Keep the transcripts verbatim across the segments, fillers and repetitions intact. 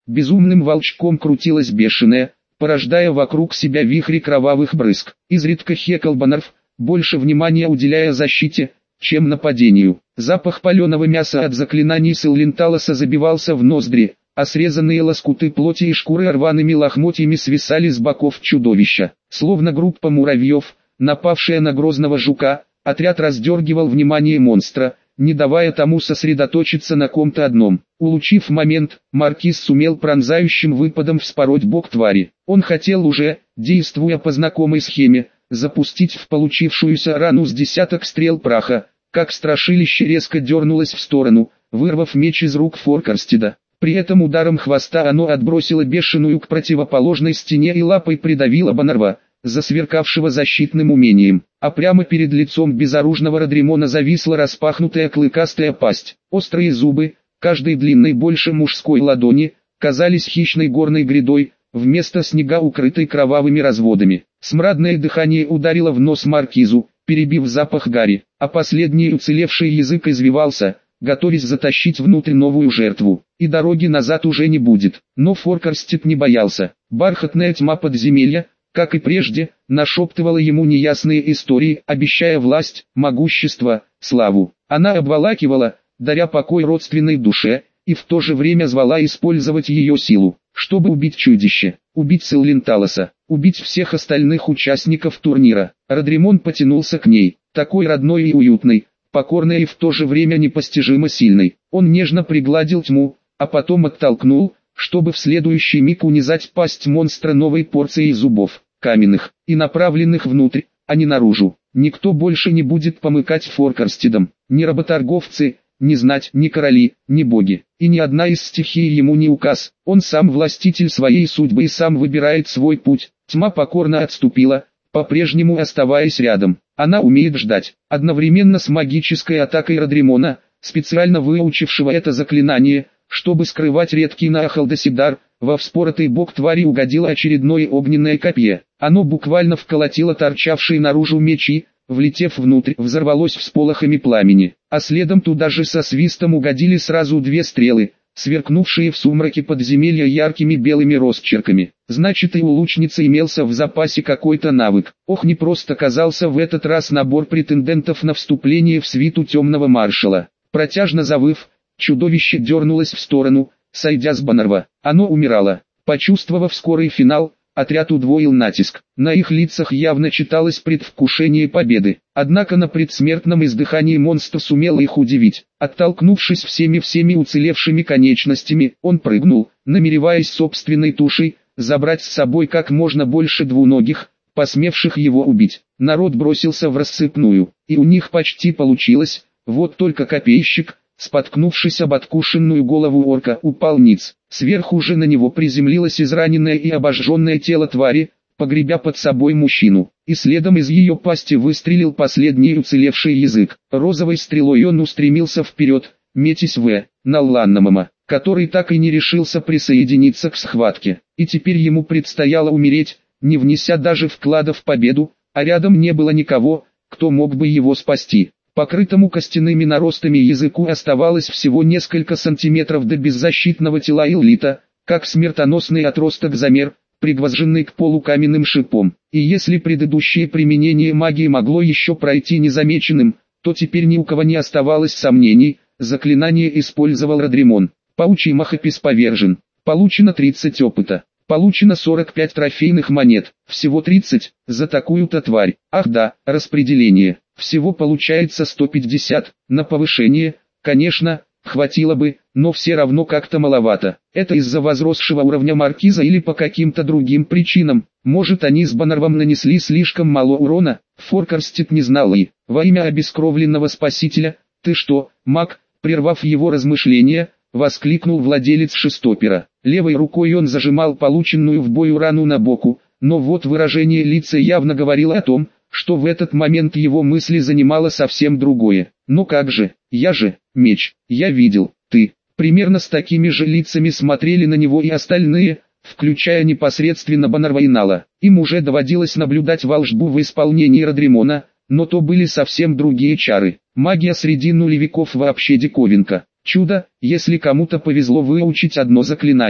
безумным волчком крутилась бешеная, порождая вокруг себя вихри кровавых брызг. Изредка хекал Баннерв, больше внимания уделяя защите, чем нападению. Запах паленого мяса от заклинаний Силленталоса забивался в ноздри, а срезанные лоскуты плоти и шкуры рваными лохмотьями свисали с боков чудовища. Словно группа муравьев, напавшая на грозного жука, отряд раздергивал внимание монстра, не давая тому сосредоточиться на ком-то одном. Улучив момент, маркиз сумел пронзающим выпадом вспороть бок твари. Он хотел уже, действуя по знакомой схеме, запустить в получившуюся рану с десяток стрел праха, как страшилище резко дернулось в сторону, вырвав меч из рук Форкарстеда. При этом ударом хвоста оно отбросило бешеную к противоположной стене и лапой придавило Баннерва, засверкавшего защитным умением, а прямо перед лицом безоружного Родримона зависла распахнутая клыкастая пасть. Острые зубы, каждый длинной больше мужской ладони, казались хищной горной грядой, вместо снега укрытой кровавыми разводами. Смрадное дыхание ударило в нос маркизу, перебив запах гари, а последний уцелевший язык извивался, готовясь затащить внутрь новую жертву, и дороги назад уже не будет. Но Форкарстед не боялся. Бархатная тьма подземелья, как и прежде, нашептывала ему неясные истории, обещая власть, могущество, славу. Она обволакивала, даря покой родственной душе, и в то же время звала использовать ее силу, чтобы убить чудище, убить Силленталоса, убить всех остальных участников турнира. Родримон потянулся к ней, такой родной и уютной, покорной и в то же время непостижимо сильной. Он нежно пригладил тьму, а потом оттолкнул, чтобы в следующий миг унизать пасть монстра новой порцией зубов, каменных, и направленных внутрь, а не наружу. Никто больше не будет помыкать Форкарстедом, ни работорговцы, ни знать, ни короли, ни боги, и ни одна из стихий ему не указ. Он сам властитель своей судьбы и сам выбирает свой путь. Тьма покорно отступила, по-прежнему оставаясь рядом. Она умеет ждать, одновременно с магической атакой Родримона, специально выучившего это заклинание, чтобы скрывать редкий Наахалдосидар, во вспоротый бок твари угодило очередное огненное копье. Оно буквально вколотило торчавшие наружу мечи, влетев внутрь, взорвалось всполохами пламени, а следом туда же со свистом угодили сразу две стрелы, сверкнувшие в сумраке подземелья яркими белыми росчерками. Значит, и у лучницы имелся в запасе какой-то навык. Ох, не просто казался в этот раз набор претендентов на вступление в свиту темного маршала. Протяжно завыв, чудовище дернулось в сторону, сойдя с Баннерва. Оно умирало. Почувствовав скорый финал, отряд удвоил натиск. На их лицах явно читалось предвкушение победы. Однако на предсмертном издыхании монстр сумел их удивить. Оттолкнувшись всеми-всеми уцелевшими конечностями, он прыгнул, намереваясь собственной тушей забрать с собой как можно больше двуногих, посмевших его убить. Народ бросился в рассыпную, и у них почти получилось. Вот только копейщик, споткнувшись об откушенную голову орка, упал ниц. Сверху же на него приземлилось израненное и обожженное тело твари, погребя под собой мужчину, и следом из ее пасти выстрелил последний уцелевший язык. Розовой стрелой он устремился вперед, метясь в Налланнамама, который так и не решился присоединиться к схватке, и теперь ему предстояло умереть, не внеся даже вклада в победу, а рядом не было никого, кто мог бы его спасти. Покрытому костяными наростами языку оставалось всего несколько сантиметров до беззащитного тела Иллита, как смертоносный отросток замер, пригвожденный к полу каменным шипом. И если предыдущее применение магии могло еще пройти незамеченным, то теперь ни у кого не оставалось сомнений, заклинание использовал Родримон. Паучий махопис повержен. Получено тридцать опыта. Получено сорок пять трофейных монет. Всего тридцать, за такую-то тварь. Ах да, распределение. Всего получается сто пятьдесят, на повышение, конечно, хватило бы, но все равно как-то маловато. Это из-за возросшего уровня маркиза или по каким-то другим причинам. Может, они с Баннервом нанесли слишком мало урона? Форкарстед не знал и, во имя обескровленного спасителя, «Ты что, маг?» Прервав его размышления, воскликнул владелец шестопера. Левой рукой он зажимал полученную в бою рану на боку, но вот выражение лица явно говорило о том, что в этот момент его мысли занимало совсем другое. «Ну как же, я же, меч, я видел, ты». Примерно с такими же лицами смотрели на него и остальные, включая непосредственно Баннерва и Нала. Им уже доводилось наблюдать волшбу в исполнении Родримона, но то были совсем другие чары. Магия среди нулевиков вообще диковинка. Чудо, если кому-то повезло выучить одно заклинание.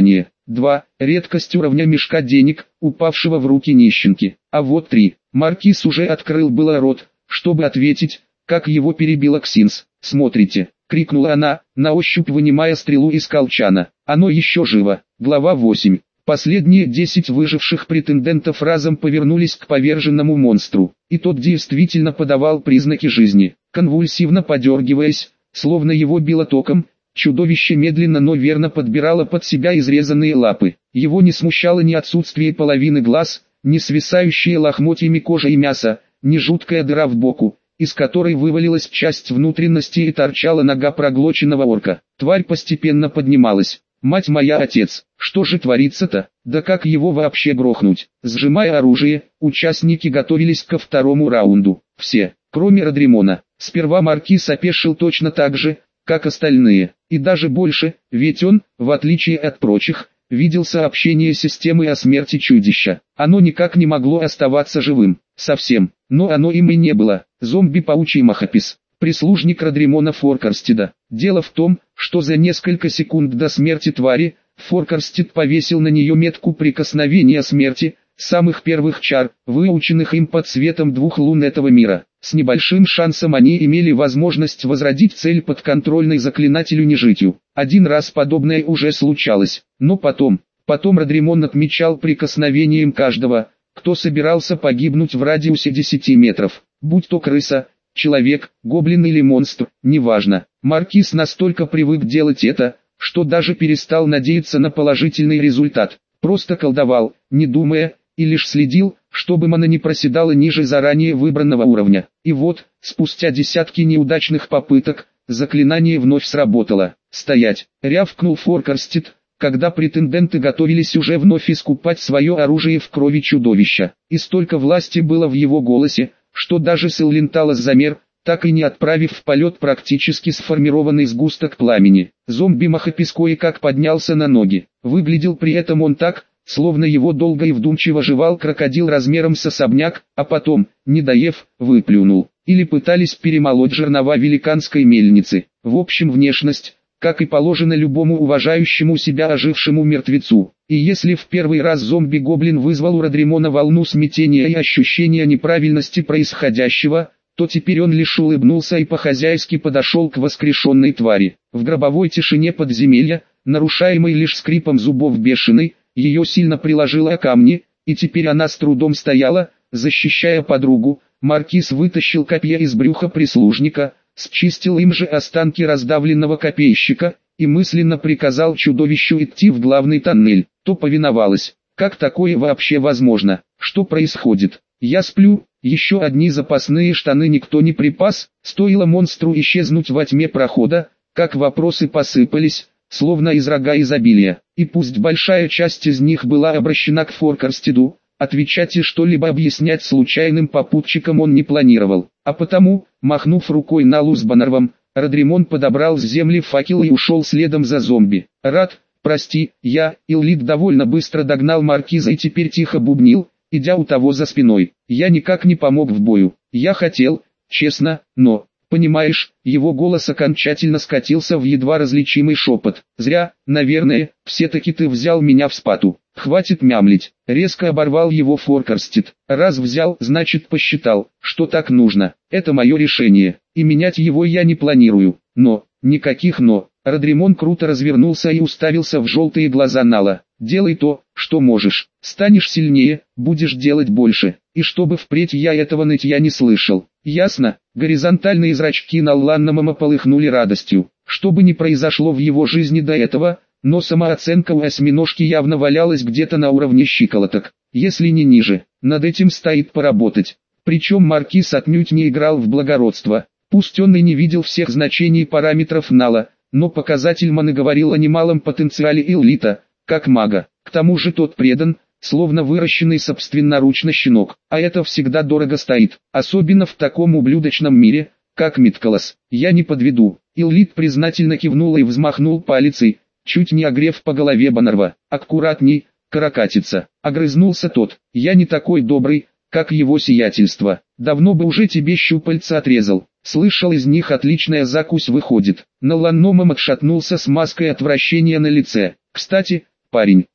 два. Редкость уровня мешка денег, упавшего в руки нищенки. А вот три. Маркиз уже открыл было рот, чтобы ответить, как его перебила Ксинс. «Смотрите!» — крикнула она, на ощупь вынимая стрелу из колчана. «Оно еще живо!» Глава восемь. Последние десять выживших претендентов разом повернулись к поверженному монстру, и тот действительно подавал признаки жизни. Конвульсивно подергиваясь, словно его било током, чудовище медленно, но верно подбирало под себя изрезанные лапы. Его не смущало ни отсутствие половины глаз, ни свисающие лохмотьями кожа и мясо, ни жуткая дыра в боку, из которой вывалилась часть внутренности и торчала нога проглоченного орка. Тварь постепенно поднималась. «Мать моя, отец, что же творится-то? Да как его вообще грохнуть?» Сжимая оружие, участники готовились ко второму раунду. Все, кроме Родримона. Сперва Маркиз опешил точно так же, как остальные, и даже больше, ведь он, в отличие от прочих, видел сообщение системы о смерти чудища. Оно никак не могло оставаться живым, совсем, но оно им и не было. Зомби-паучий Махапис, прислужник Родримона Форкарстеда. Дело в том, что за несколько секунд до смерти твари, Форкарстед повесил на нее метку прикосновения смерти, самых первых чар, выученных им под светом двух лун этого мира. С небольшим шансом они имели возможность возродить цель подконтрольной заклинателю нежитью. Один раз подобное уже случалось, но потом, потом Родримон отмечал прикосновением каждого, кто собирался погибнуть в радиусе десяти метров, будь то крыса, человек, гоблин или монстр, неважно. Маркиз настолько привык делать это, что даже перестал надеяться на положительный результат. Просто колдовал, не думая, и лишь следил, чтобы мана не проседала ниже заранее выбранного уровня. И вот, спустя десятки неудачных попыток, заклинание вновь сработало. «Стоять!» — рявкнул Форкарстед, когда претенденты готовились уже вновь искупать свое оружие в крови чудовища. И столько власти было в его голосе, что даже Сэлленталос замер, так и не отправив в полет практически сформированный сгусток пламени. Зомби-Махапис кое-как поднялся на ноги. Выглядел при этом он так, словно его долго и вдумчиво жевал крокодил размером с особняк, а потом, не доев, выплюнул. Или пытались перемолоть жернова великанской мельницы. В общем, внешность, как и положено любому уважающему себя ожившему мертвецу. И если в первый раз зомби-гоблин вызвал у Родримона волну смятения и ощущения неправильности происходящего, то теперь он лишь улыбнулся и по-хозяйски подошел к воскрешенной твари. В гробовой тишине подземелья, нарушаемой лишь скрипом зубов бешеной, ее сильно приложило о камни, и теперь она с трудом стояла, защищая подругу. Маркиз вытащил копье из брюха прислужника, счистил им же останки раздавленного копейщика, и мысленно приказал чудовищу идти в главный тоннель. То повиновалась. Как такое вообще возможно? Что происходит? Я сплю, еще одни запасные штаны никто не припас. Стоило монстру исчезнуть во тьме прохода, как вопросы посыпались, словно из рога изобилия. И пусть большая часть из них была обращена к Форкарстеду, отвечать и что-либо объяснять случайным попутчикам он не планировал. А потому, махнув рукой на Лу с Баннервом, Родримон подобрал с земли факел и ушел следом за зомби. «Рад, прости, я», Иллит довольно быстро догнал Маркиза и теперь тихо бубнил, идя у того за спиной. «Я никак не помог в бою. Я хотел, честно, но, понимаешь», его голос окончательно скатился в едва различимый шепот. «Зря, наверное, все-таки ты взял меня в спату. Хватит мямлить», резко оборвал его Форкарстед. «Раз взял, значит посчитал, что так нужно. Это мое решение, и менять его я не планирую. Но, никаких «но». Родримон круто развернулся и уставился в желтые глаза Нала. «Делай то, что можешь. Станешь сильнее, будешь делать больше. И чтобы впредь я этого нытья не слышал. Ясно?» Горизонтальные зрачки Налланнамама полыхнули радостью. Что бы ни произошло в его жизни до этого, но самооценка у осьминожки явно валялась где-то на уровне щиколоток, если не ниже. Над этим стоит поработать. Причем Маркиз отнюдь не играл в благородство. Пусть он и не видел всех значений параметров Нала, но показатель маны говорил о немалом потенциале Иллита, как мага. К тому же тот предан, словно выращенный собственноручно щенок, а это всегда дорого стоит, особенно в таком ублюдочном мире, как Миткалос. «Я не подведу». Иллит признательно кивнул и взмахнул палицей, чуть не огрев по голове Баннерва. «Аккуратней, каракатица», — огрызнулся тот. «Я не такой добрый, как его сиятельство. Давно бы уже тебе щупальца отрезал. Слышал, из них отличная закусь выходит». Налланнамам отшатнулся с маской отвращения на лице. «Кстати, парень,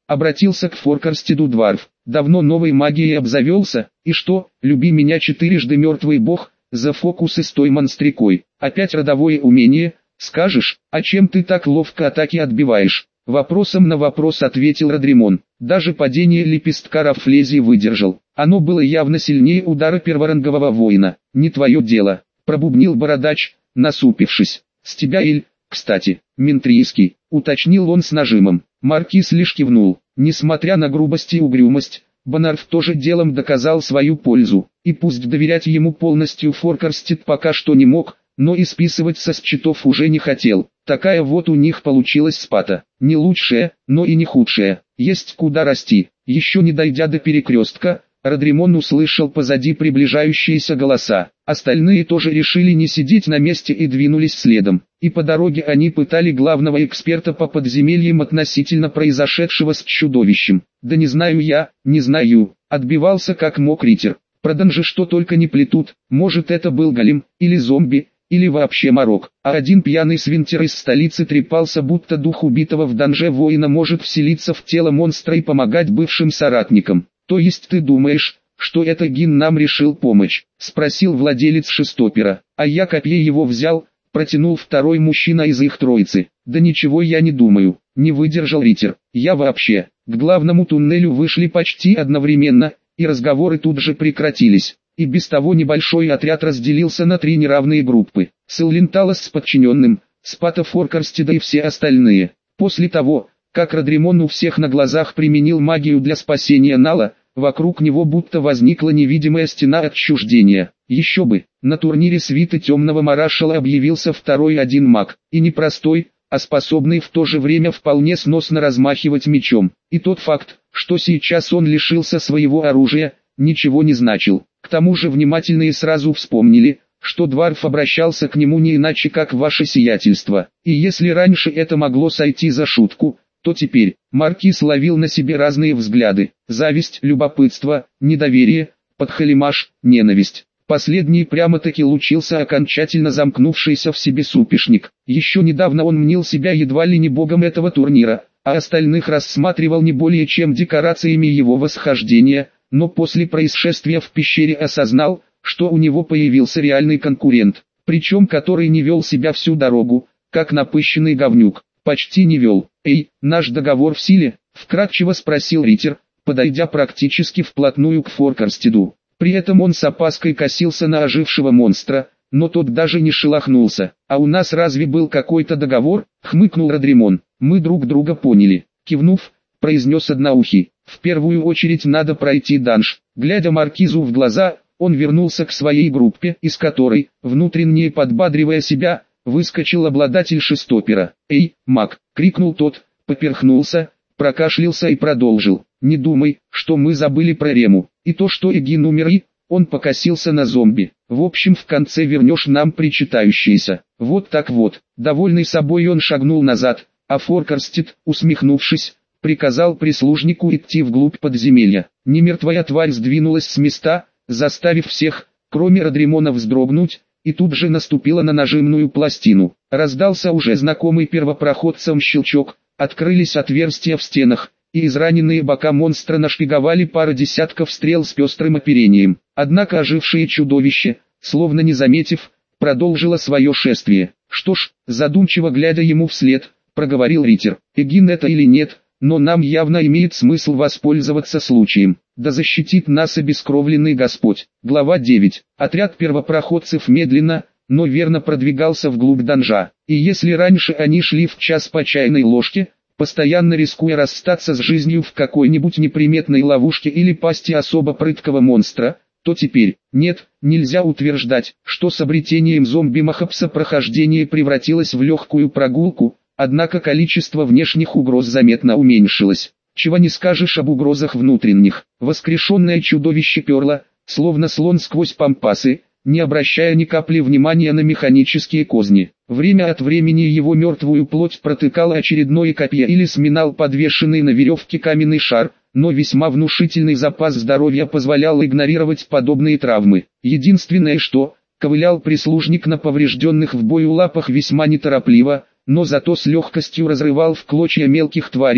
Обратился к Форкарстеду Дварф. Давно новой магией обзавелся, и что, люби меня четырежды мертвый бог, за фокусы с той монстрикой. Опять родовое умение, скажешь, а чем ты так ловко атаки отбиваешь? Вопросом на вопрос ответил Родримон. Даже падение лепестка Рафлезии выдержал. Оно было явно сильнее удара перворангового воина. Не твое дело, пробубнил бородач, насупившись. С тебя Эль, кстати, ментрийский, уточнил он с нажимом. Маркиз лишь кивнул. Несмотря на грубость и угрюмость, Бонарф тоже делом доказал свою пользу. И пусть доверять ему полностью Форкарстед пока что не мог, но и списывать со счетов уже не хотел. Такая вот у них получилась спата. Не лучшая, но и не худшая. Есть куда расти. Еще не дойдя до перекрестка, Родримон услышал позади приближающиеся голоса. Остальные тоже решили не сидеть на месте и двинулись следом. И по дороге они пытали главного эксперта по подземельям относительно произошедшего с чудовищем. «Да не знаю я, не знаю», — отбивался как мог Ритер. «Про данжи что только не плетут, может это был голем, или зомби, или вообще морок». А один пьяный свинтер из столицы трепался, будто дух убитого в данже воина может вселиться в тело монстра и помогать бывшим соратникам. «То есть ты думаешь, что это Гин нам решил помочь?» — спросил владелец шестопера. «А я копье его взял», — протянул второй мужчина из их троицы. «Да ничего я не думаю», — не выдержал Ритер. «Я вообще». К главному туннелю вышли почти одновременно, и разговоры тут же прекратились. И без того небольшой отряд разделился на три неравные группы. Сэллинталос с подчиненным, Спата Форкарстеда и все остальные. После того, как Родримон у всех на глазах применил магию для спасения Нала, вокруг него будто возникла невидимая стена отчуждения. Еще бы, на турнире свиты Темного Марашала объявился второй один маг, и не простой, а способный в то же время вполне сносно размахивать мечом. И тот факт, что сейчас он лишился своего оружия, ничего не значил. К тому же внимательные сразу вспомнили, что Дварф обращался к нему не иначе как «ваше сиятельство», и если раньше это могло сойти за шутку, то теперь Маркиз ловил на себе разные взгляды: зависть, любопытство, недоверие, подхалимаш, ненависть. Последний прямо-таки лучился окончательно замкнувшийся в себе супишник. Еще недавно он мнил себя едва ли не богом этого турнира, а остальных рассматривал не более чем декорациями его восхождения, но после происшествия в пещере осознал, что у него появился реальный конкурент, причем который не вел себя всю дорогу, как напыщенный говнюк. Почти не вел. «Эй, наш договор в силе?» — вкратчиво спросил Ритер, подойдя практически вплотную к Форкарстеду. При этом он с опаской косился на ожившего монстра, но тот даже не шелохнулся. «А у нас разве был какой-то договор?» — хмыкнул Родримон. «Мы друг друга поняли». Кивнув, произнес одноухий. «В первую очередь надо пройти данж». Глядя Маркизу в глаза, он вернулся к своей группе, из которой, внутренне подбадривая себя, выскочил обладатель шестопера. «Эй, маг!» — крикнул тот, поперхнулся, прокашлялся и продолжил. «Не думай, что мы забыли про Рему, и то, что Эгин умер и...» Он покосился на зомби. «В общем, в конце вернешь нам причитающееся». Вот так вот. Довольный собой он шагнул назад, а Форкарстед, усмехнувшись, приказал прислужнику идти вглубь подземелья. Немертвая тварь сдвинулась с места, заставив всех, кроме Родримона, вздрогнуть, и тут же наступила на нажимную пластину. Раздался уже знакомый первопроходцам щелчок, открылись отверстия в стенах, и израненные бока монстра нашпиговали пара десятков стрел с пестрым оперением. Однако ожившее чудовище, словно не заметив, продолжило свое шествие. «Что ж», задумчиво глядя ему вслед, проговорил Ритер, «Эгин это или нет, но нам явно имеет смысл воспользоваться случаем. Да защитит нас обескровленный Господь». Глава девять. Отряд первопроходцев медленно, но верно продвигался вглубь данжа. И если раньше они шли в час по чайной ложке, постоянно рискуя расстаться с жизнью в какой-нибудь неприметной ловушке или пасти особо прыткого монстра, то теперь, нет, нельзя утверждать, что с обретением зомби-махапса прохождение превратилось в легкую прогулку, однако количество внешних угроз заметно уменьшилось. Чего не скажешь об угрозах внутренних. Воскрешенное чудовище перло, словно слон сквозь пампасы, не обращая ни капли внимания на механические козни. Время от времени его мертвую плоть протыкало очередное копье или сминал подвешенный на веревке каменный шар, но весьма внушительный запас здоровья позволял игнорировать подобные травмы. Единственное что, ковылял прислужник на поврежденных в бою лапах весьма неторопливо, но зато с легкостью разрывал в клочья мелких тварей,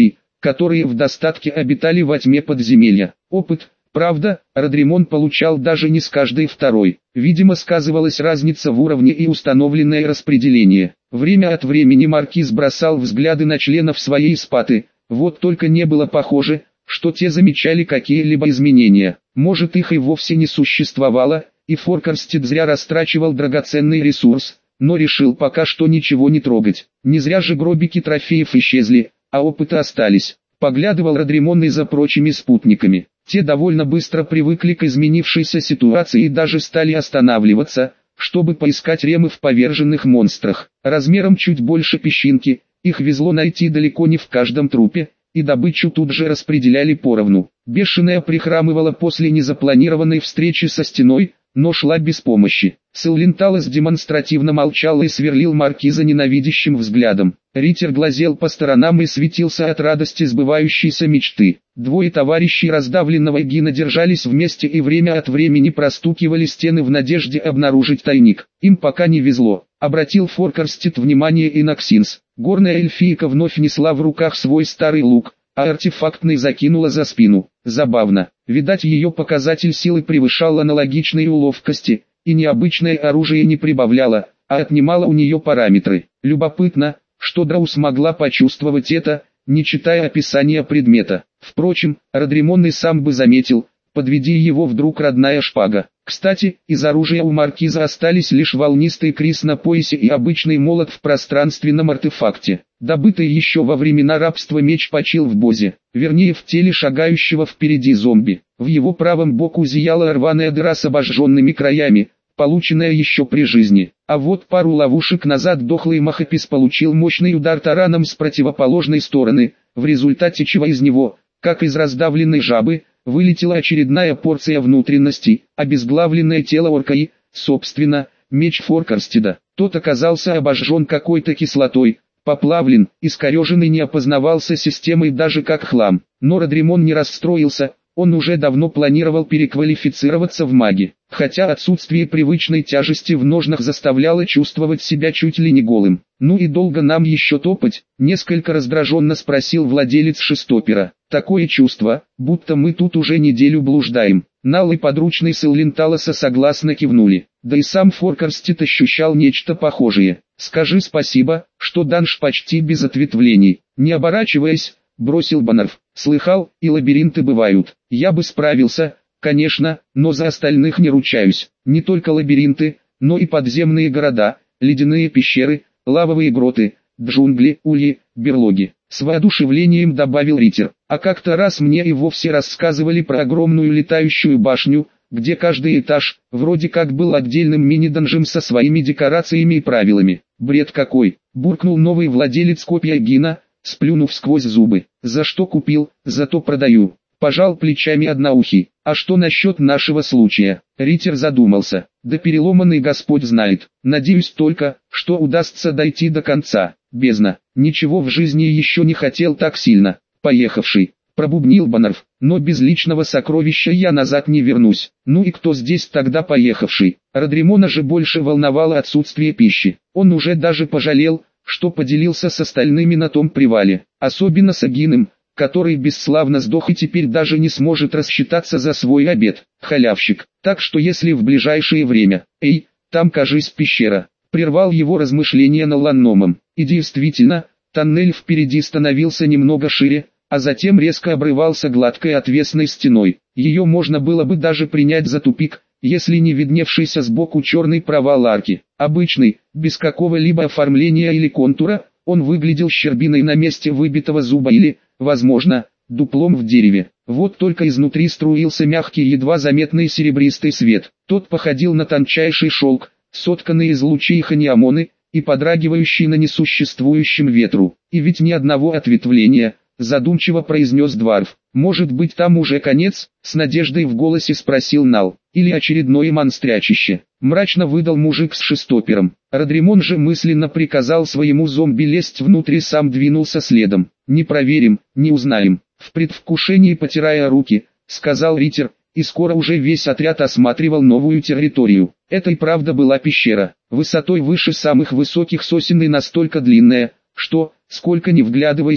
которые в достатке обитали во тьме подземелья. Опыт, правда, Родримон получал даже не с каждой второй. Видимо, сказывалась разница в уровне и установленное распределение. Время от времени маркиз бросал взгляды на членов своей спаты, вот только не было похоже, что те замечали какие-либо изменения. Может, их и вовсе не существовало, и Форкарстед зря растрачивал драгоценный ресурс, но решил пока что ничего не трогать. Не зря же гробики трофеев исчезли, а опыты остались. Поглядывал Родримон и за прочими спутниками. Те довольно быстро привыкли к изменившейся ситуации и даже стали останавливаться, чтобы поискать ремы в поверженных монстрах. Размером чуть больше песчинки, их везло найти далеко не в каждом трупе, и добычу тут же распределяли поровну. Бешеная прихрамывала после незапланированной встречи со стеной, но шла без помощи. Силленталос демонстративно молчал и сверлил маркиза ненавидящим взглядом. Риттер глазел по сторонам и светился от радости сбывающейся мечты. Двое товарищей раздавленного Гина держались вместе и время от времени простукивали стены в надежде обнаружить тайник. Им пока не везло. Обратил Форкарстед внимание и на Ксинс. Горная эльфийка вновь несла в руках свой старый лук, а артефактный закинула за спину. Забавно, видать, ее показатель силы превышал аналогичной у ловкости, и необычное оружие не прибавляло, а отнимало у нее параметры. Любопытно, что Драу смогла почувствовать это, не читая описания предмета. Впрочем, Родримон и сам бы заметил, подведи его вдруг родная шпага. Кстати, из оружия у маркиза остались лишь волнистый крис на поясе и обычный молот в пространственном артефакте. Добытый еще во времена рабства меч почил в бозе, вернее в теле шагающего впереди зомби. В его правом боку зияла рваная дыра с обожженными краями, полученная еще при жизни. А вот пару ловушек назад дохлый Махапис получил мощный удар тараном с противоположной стороны, в результате чего из него, как из раздавленной жабы, вылетела очередная порция внутренностей, обезглавленное тело орка и, собственно, меч Форкарстеда. Тот оказался обожжен какой-то кислотой, поплавлен, искорежен и не опознавался системой даже как хлам. Но Родримон не расстроился, он уже давно планировал переквалифицироваться в маги, хотя отсутствие привычной тяжести в ножнах заставляло чувствовать себя чуть ли не голым. «Ну и долго нам еще топать?» — несколько раздраженно спросил владелец шестопера. «Такое чувство, будто мы тут уже неделю блуждаем». Нал и подручный Силленталоса согласно кивнули. Да и сам Форкарстед ощущал нечто похожее. «Скажи спасибо, что данж почти без ответвлений». Не оборачиваясь, бросил Баннерф. «Слыхал, и лабиринты бывают. Я бы справился, конечно, но за остальных не ручаюсь. Не только лабиринты, но и подземные города, ледяные пещеры, лавовые гроты, джунгли, ульи, берлоги». С воодушевлением добавил Риттер. «А как-то раз мне и вовсе рассказывали про огромную летающую башню, где каждый этаж, вроде как был отдельным мини-данжем со своими декорациями и правилами». «Бред какой!» — буркнул новый владелец копья Гина, сплюнув сквозь зубы. «За что купил, зато продаю». Пожал плечами одноухий. «А что насчет нашего случая?» Риттер задумался. «Да переломанный Господь знает. Надеюсь только, что удастся дойти до конца. Бездна. Ничего в жизни еще не хотел так сильно. Поехавший», пробубнил Баннерф. «Но без личного сокровища я назад не вернусь». «Ну и кто здесь тогда поехавший?» Родримона же больше волновало отсутствие пищи. Он уже даже пожалел, что поделился с остальными на том привале. Особенно с Агиным, который бесславно сдох и теперь даже не сможет рассчитаться за свой обед. Халявщик. Так что если в ближайшее время... «Эй, там кажись пещера», прервал его размышления на ланномом. И действительно, тоннель впереди становился немного шире, а затем резко обрывался гладкой отвесной стеной. Ее можно было бы даже принять за тупик, если не видневшийся сбоку черный провал арки. Обычный, без какого-либо оформления или контура, он выглядел щербиной на месте выбитого зуба или, возможно, дуплом в дереве. Вот только изнутри струился мягкий, едва заметный серебристый свет. Тот походил на тончайший шелк, сотканный из лучей ханиамоны, и подрагивающий на несуществующем ветру. И ведь ни одного ответвления, задумчиво произнес Дварф. «Может быть, там уже конец?» — с надеждой в голосе спросил Нал. «Или очередное монстрячище?» — мрачно выдал мужик с шестопером. Родримон же мысленно приказал своему зомби лезть внутрь и сам двинулся следом. «Не проверим, не узнаем». В предвкушении потирая руки, сказал Риттер, и скоро уже весь отряд осматривал новую территорию. Это и правда была пещера, высотой выше самых высоких сосен и настолько длинная, что, сколько ни вглядывайся,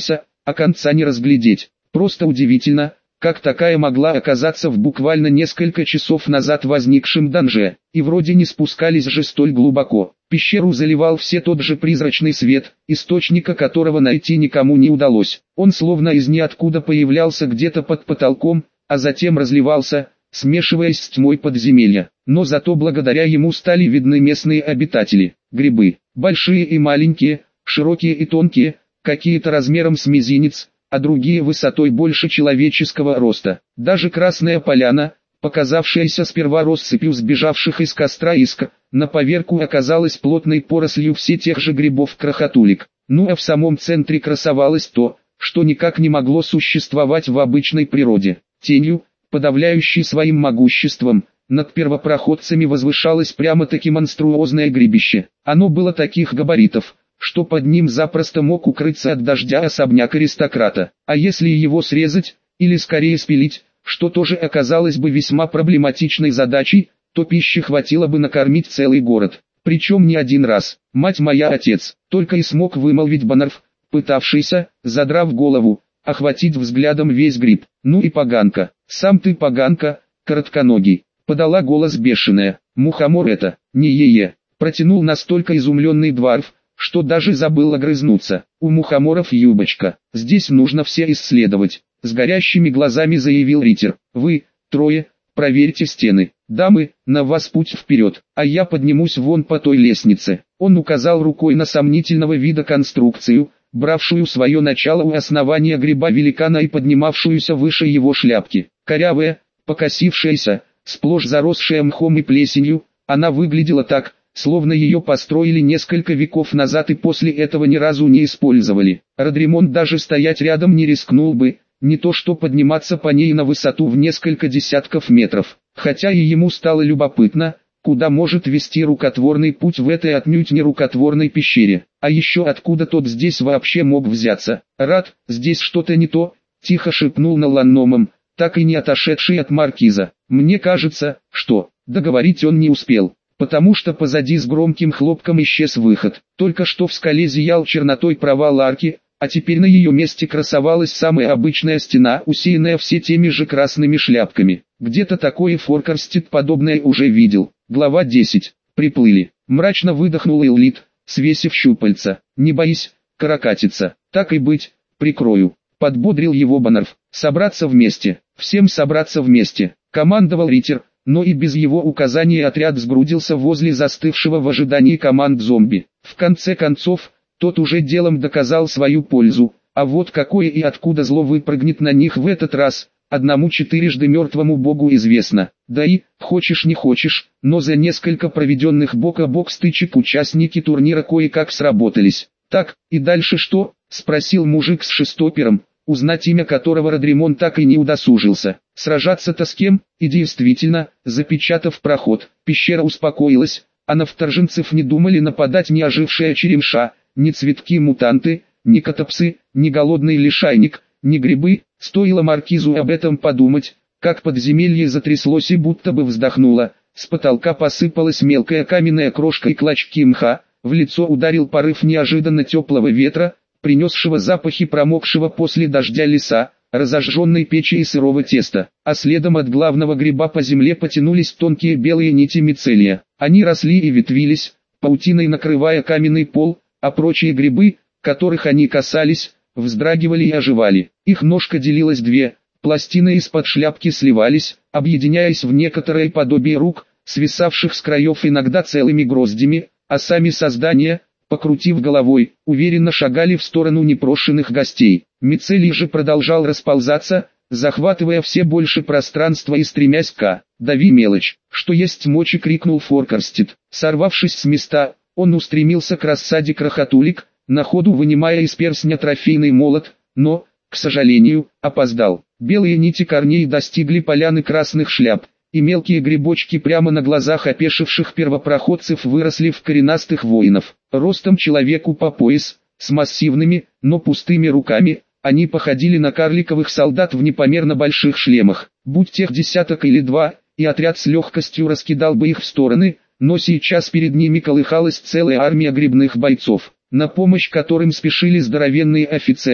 а конца не разглядеть. Просто удивительно, как такая могла оказаться в буквально несколько часов назад возникшем данже, и вроде не спускались же столь глубоко. Пещеру заливал все тот же призрачный свет, источника которого найти никому не удалось. Он словно из ниоткуда появлялся где-то под потолком, а затем разливался, смешиваясь с тьмой подземелья. Но зато благодаря ему стали видны местные обитатели. Грибы, большие и маленькие, широкие и тонкие, какие-то размером с мизинец, а другие высотой больше человеческого роста. Даже Красная Поляна, показавшаяся сперва россыпью сбежавших из костра искр, на поверку оказалась плотной порослью все тех же грибов-крохотулик. Ну а в самом центре красовалось то, что никак не могло существовать в обычной природе. Тенью, подавляющей своим могуществом, над первопроходцами возвышалось прямо-таки монструозное грибище. Оно было таких габаритов, что под ним запросто мог укрыться от дождя особняк аристократа. А если его срезать, или скорее спилить, что тоже оказалось бы весьма проблематичной задачей, то пищи хватило бы накормить целый город. Причем не один раз. Мать моя, отец, только и смог вымолвить Баннерф, пытавшийся, задрав голову, охватить взглядом весь гриб. Ну и поганка, сам ты поганка, коротконогий, подала голос бешеная. Мухомор это, не е-е, протянул настолько изумленный Дварф, что даже забыл огрызнуться. У мухоморов юбочка, здесь нужно все исследовать. С горящими глазами заявил Риттер. Вы, трое, проверьте стены. Дамы, на вас путь вперед, а я поднимусь вон по той лестнице. Он указал рукой на сомнительного вида конструкцию, бравшую свое начало у основания гриба великана и поднимавшуюся выше его шляпки. Корявая, покосившаяся, сплошь заросшая мхом и плесенью, она выглядела так, словно ее построили несколько веков назад и после этого ни разу не использовали. Родримон даже стоять рядом не рискнул бы, не то что подниматься по ней на высоту в несколько десятков метров. Хотя и ему стало любопытно, куда может вести рукотворный путь в этой отнюдь не рукотворной пещере. А еще откуда тот здесь вообще мог взяться. Рад, здесь что-то не то, тихо шепнул на ланномом, так и не отошедший от маркиза. Мне кажется, что... Договорить он не успел, потому что позади с громким хлопком исчез выход. Только что в скале зиял чернотой провал арки, а теперь на ее месте красовалась самая обычная стена, усеянная все теми же красными шляпками. Где-то такое Форкарстед подобное уже видел. Глава десять. Приплыли. Мрачно выдохнул Эллит, свесив щупальца. Не боись, каракатица. Так и быть, прикрою. Подбодрил его Баннерф. Собраться вместе. Всем собраться вместе. Командовал Риттер, но и без его указания отряд сгрудился возле застывшего в ожидании команд зомби. В конце концов, тот уже делом доказал свою пользу, а вот какое и откуда зло выпрыгнет на них в этот раз, одному четырежды мертвому богу известно. Да и, хочешь не хочешь, но за несколько проведенных бок о бок стычек участники турнира кое-как сработались. Так, и дальше что? Спросил мужик с шестопером, узнать имя которого Родримон так и не удосужился. Сражаться-то с кем? И действительно, запечатав проход, пещера успокоилась, а на вторженцев не думали нападать ни ожившая черемша, ни цветки-мутанты, ни котопсы, ни голодный лишайник, ни грибы. Стоило маркизу об этом подумать, как подземелье затряслось и будто бы вздохнуло. С потолка посыпалась мелкая каменная крошка и клочки мха, в лицо ударил порыв неожиданно теплого ветра, принесшего запахи промокшего после дождя леса, разожженной печи и сырого теста, а следом от главного гриба по земле потянулись тонкие белые нити мицелия. Они росли и ветвились, паутиной накрывая каменный пол, а прочие грибы, которых они касались, вздрагивали и оживали. Их ножка делилась две, пластины из-под шляпки сливались, объединяясь в некоторое подобие рук, свисавших с краев иногда целыми гроздями, а сами создания, покрутив головой, уверенно шагали в сторону непрошенных гостей. Мицелий же продолжал расползаться, захватывая все больше пространства и стремясь к «дави мелочь», что есть мочи, крикнул Форкарстед. Сорвавшись с места, он устремился к рассаде крохотулик, на ходу вынимая из перстня трофейный молот, но, к сожалению, опоздал. Белые нити корней достигли поляны красных шляп, и мелкие грибочки прямо на глазах опешивших первопроходцев выросли в коренастых воинов. Ростом человеку по пояс, с массивными, но пустыми руками, они походили на карликовых солдат в непомерно больших шлемах. Будь тех десяток или два, и отряд с легкостью раскидал бы их в стороны, но сейчас перед ними колыхалась целая армия грибных бойцов, на помощь которым спешили здоровенные офицеры,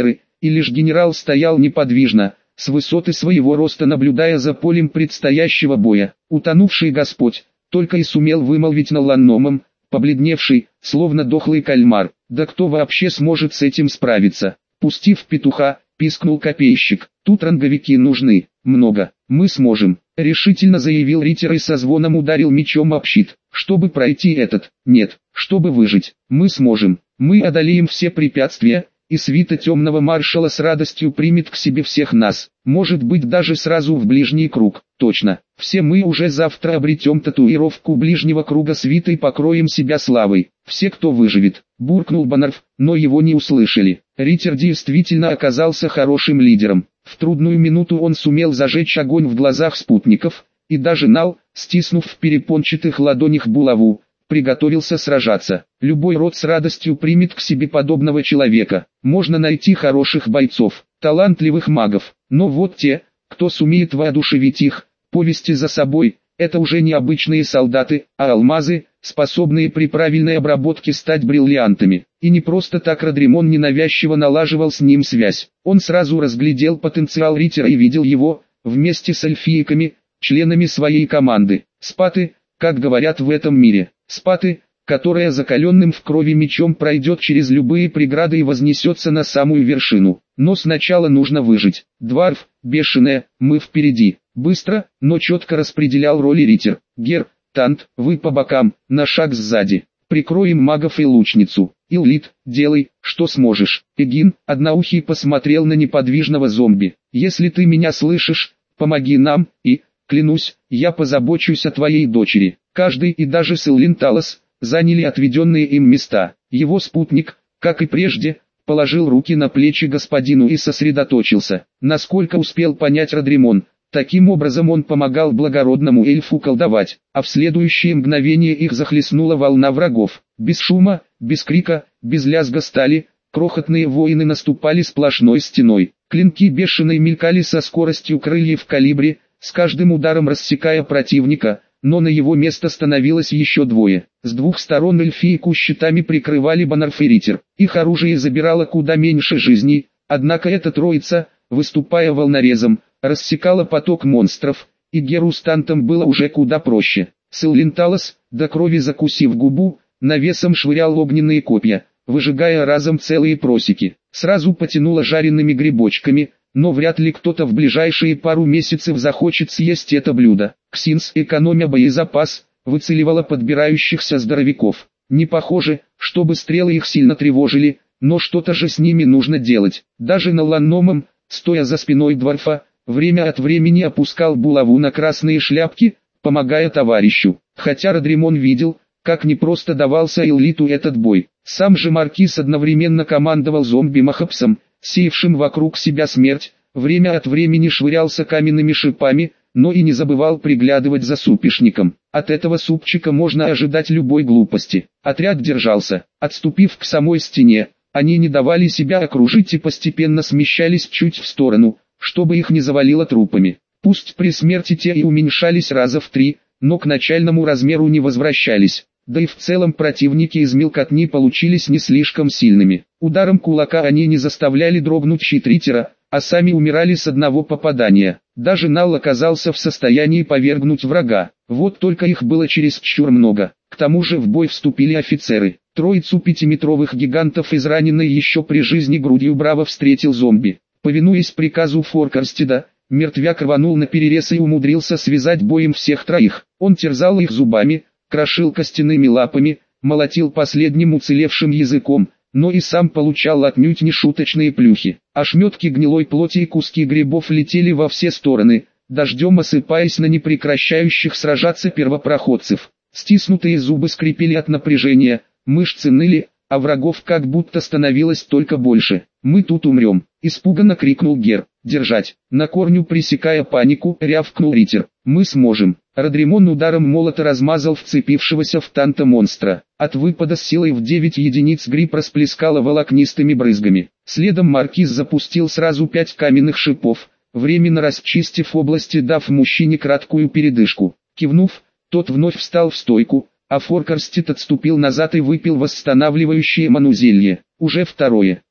и лишь генерал стоял неподвижно, с высоты своего роста наблюдая за полем предстоящего боя. Утонувший Господь только и сумел вымолвить на ланномом, побледневший, словно дохлый кальмар. Да кто вообще сможет с этим справиться? Пустив петуха, пискнул копейщик. Тут ранговики нужны, много, мы сможем, решительно заявил Риттер и со звоном ударил мечом об щит. Чтобы пройти этот, нет, чтобы выжить, мы сможем, мы одолеем все препятствия, и свита темного маршала с радостью примет к себе всех нас, может быть даже сразу в ближний круг. Точно, все мы уже завтра обретем татуировку ближнего круга свиты и покроем себя славой. Все, кто выживет, буркнул Баннерф, но его не услышали. Риттер действительно оказался хорошим лидером. В трудную минуту он сумел зажечь огонь в глазах спутников, и даже Нал, стиснув в перепончатых ладонях булаву, приготовился сражаться. Любой род с радостью примет к себе подобного человека. Можно найти хороших бойцов, талантливых магов, но вот те, кто сумеет воодушевить их, повести за собой, это уже не обычные солдаты, а алмазы, способные при правильной обработке стать бриллиантами. И не просто так Родримон ненавязчиво налаживал с ним связь. Он сразу разглядел потенциал Риттера и видел его, вместе с эльфийками, членами своей команды. Спаты, как говорят в этом мире. Спаты, которая закаленным в крови мечом пройдет через любые преграды и вознесется на самую вершину. Но сначала нужно выжить. Дварф, бешеная, мы впереди. Быстро, но четко распределял роли Риттер. Гер, Тант, вы по бокам, на шаг сзади. Прикроем магов и лучницу. Иллит, делай, что сможешь. Эгин, одноухий посмотрел на неподвижного зомби. Если ты меня слышишь, помоги нам, и, клянусь, я позабочусь о твоей дочери. Каждый и даже Сэллин Талос заняли отведенные им места. Его спутник, как и прежде, положил руки на плечи господину и сосредоточился. Насколько успел понять Родримон, таким образом он помогал благородному эльфу колдовать, а в следующее мгновение их захлестнула волна врагов. Без шума, без крика, без лязга стали, крохотные воины наступали сплошной стеной. Клинки бешеной мелькали со скоростью крыльев в калибре, с каждым ударом рассекая противника, но на его место становилось еще двое. С двух сторон эльфийку щитами прикрывали Баннерф и Риттер. Их оружие забирало куда меньше жизней, однако эта троица, выступая волнорезом, рассекала поток монстров, и Геру с Тантом было уже куда проще. Сэллин Талос, до крови закусив губу, навесом швырял огненные копья, выжигая разом целые просеки. Сразу потянуло жареными грибочками, но вряд ли кто-то в ближайшие пару месяцев захочет съесть это блюдо. Ксинс, экономя боезапас, выцеливала подбирающихся здоровяков. Не похоже, чтобы стрелы их сильно тревожили, но что-то же с ними нужно делать. Даже на ланномом, стоя за спиной Дварфа, время от времени опускал булаву на красные шляпки, помогая товарищу. Хотя Родримон видел, как непросто давался Иллиту этот бой. Сам же Маркиз одновременно командовал зомби-махапсом, сеявшим вокруг себя смерть, время от времени швырялся каменными шипами, но и не забывал приглядывать за супишником. От этого супчика можно ожидать любой глупости. Отряд держался, отступив к самой стене, они не давали себя окружить и постепенно смещались чуть в сторону, чтобы их не завалило трупами. Пусть при смерти те и уменьшались раза в три, но к начальному размеру не возвращались. Да и в целом противники из мелкотни получились не слишком сильными. Ударом кулака они не заставляли дрогнуть щит Риттера, а сами умирали с одного попадания. Даже Нал оказался в состоянии повергнуть врага. Вот только их было чересчур много. К тому же в бой вступили офицеры. Троицу пятиметровых гигантов, израненной еще при жизни грудью, браво встретил зомби. Повинуясь приказу Форкарстеда, мертвяк рванул наперерез и умудрился связать боем всех троих. Он терзал их зубами, крошил костяными лапами, молотил последним уцелевшим языком, но и сам получал отнюдь не шуточные плюхи. Ошметки гнилой плоти и куски грибов летели во все стороны, дождем осыпаясь на непрекращающих сражаться первопроходцев. Стиснутые зубы скрипели от напряжения, мышцы ныли, а врагов как будто становилось только больше. «Мы тут умрем!» — испуганно крикнул Гер. «Держать!» — на корню пресекая панику, рявкнул Риттер. «Мы сможем!» Родримон ударом молота размазал вцепившегося в Танта монстра. От выпада с силой в девять единиц гриб расплескало волокнистыми брызгами. Следом Маркиз запустил сразу пять каменных шипов, временно расчистив области, дав мужчине краткую передышку. Кивнув, тот вновь встал в стойку, а Форкарстед отступил назад и выпил восстанавливающее манузелье. Уже второе.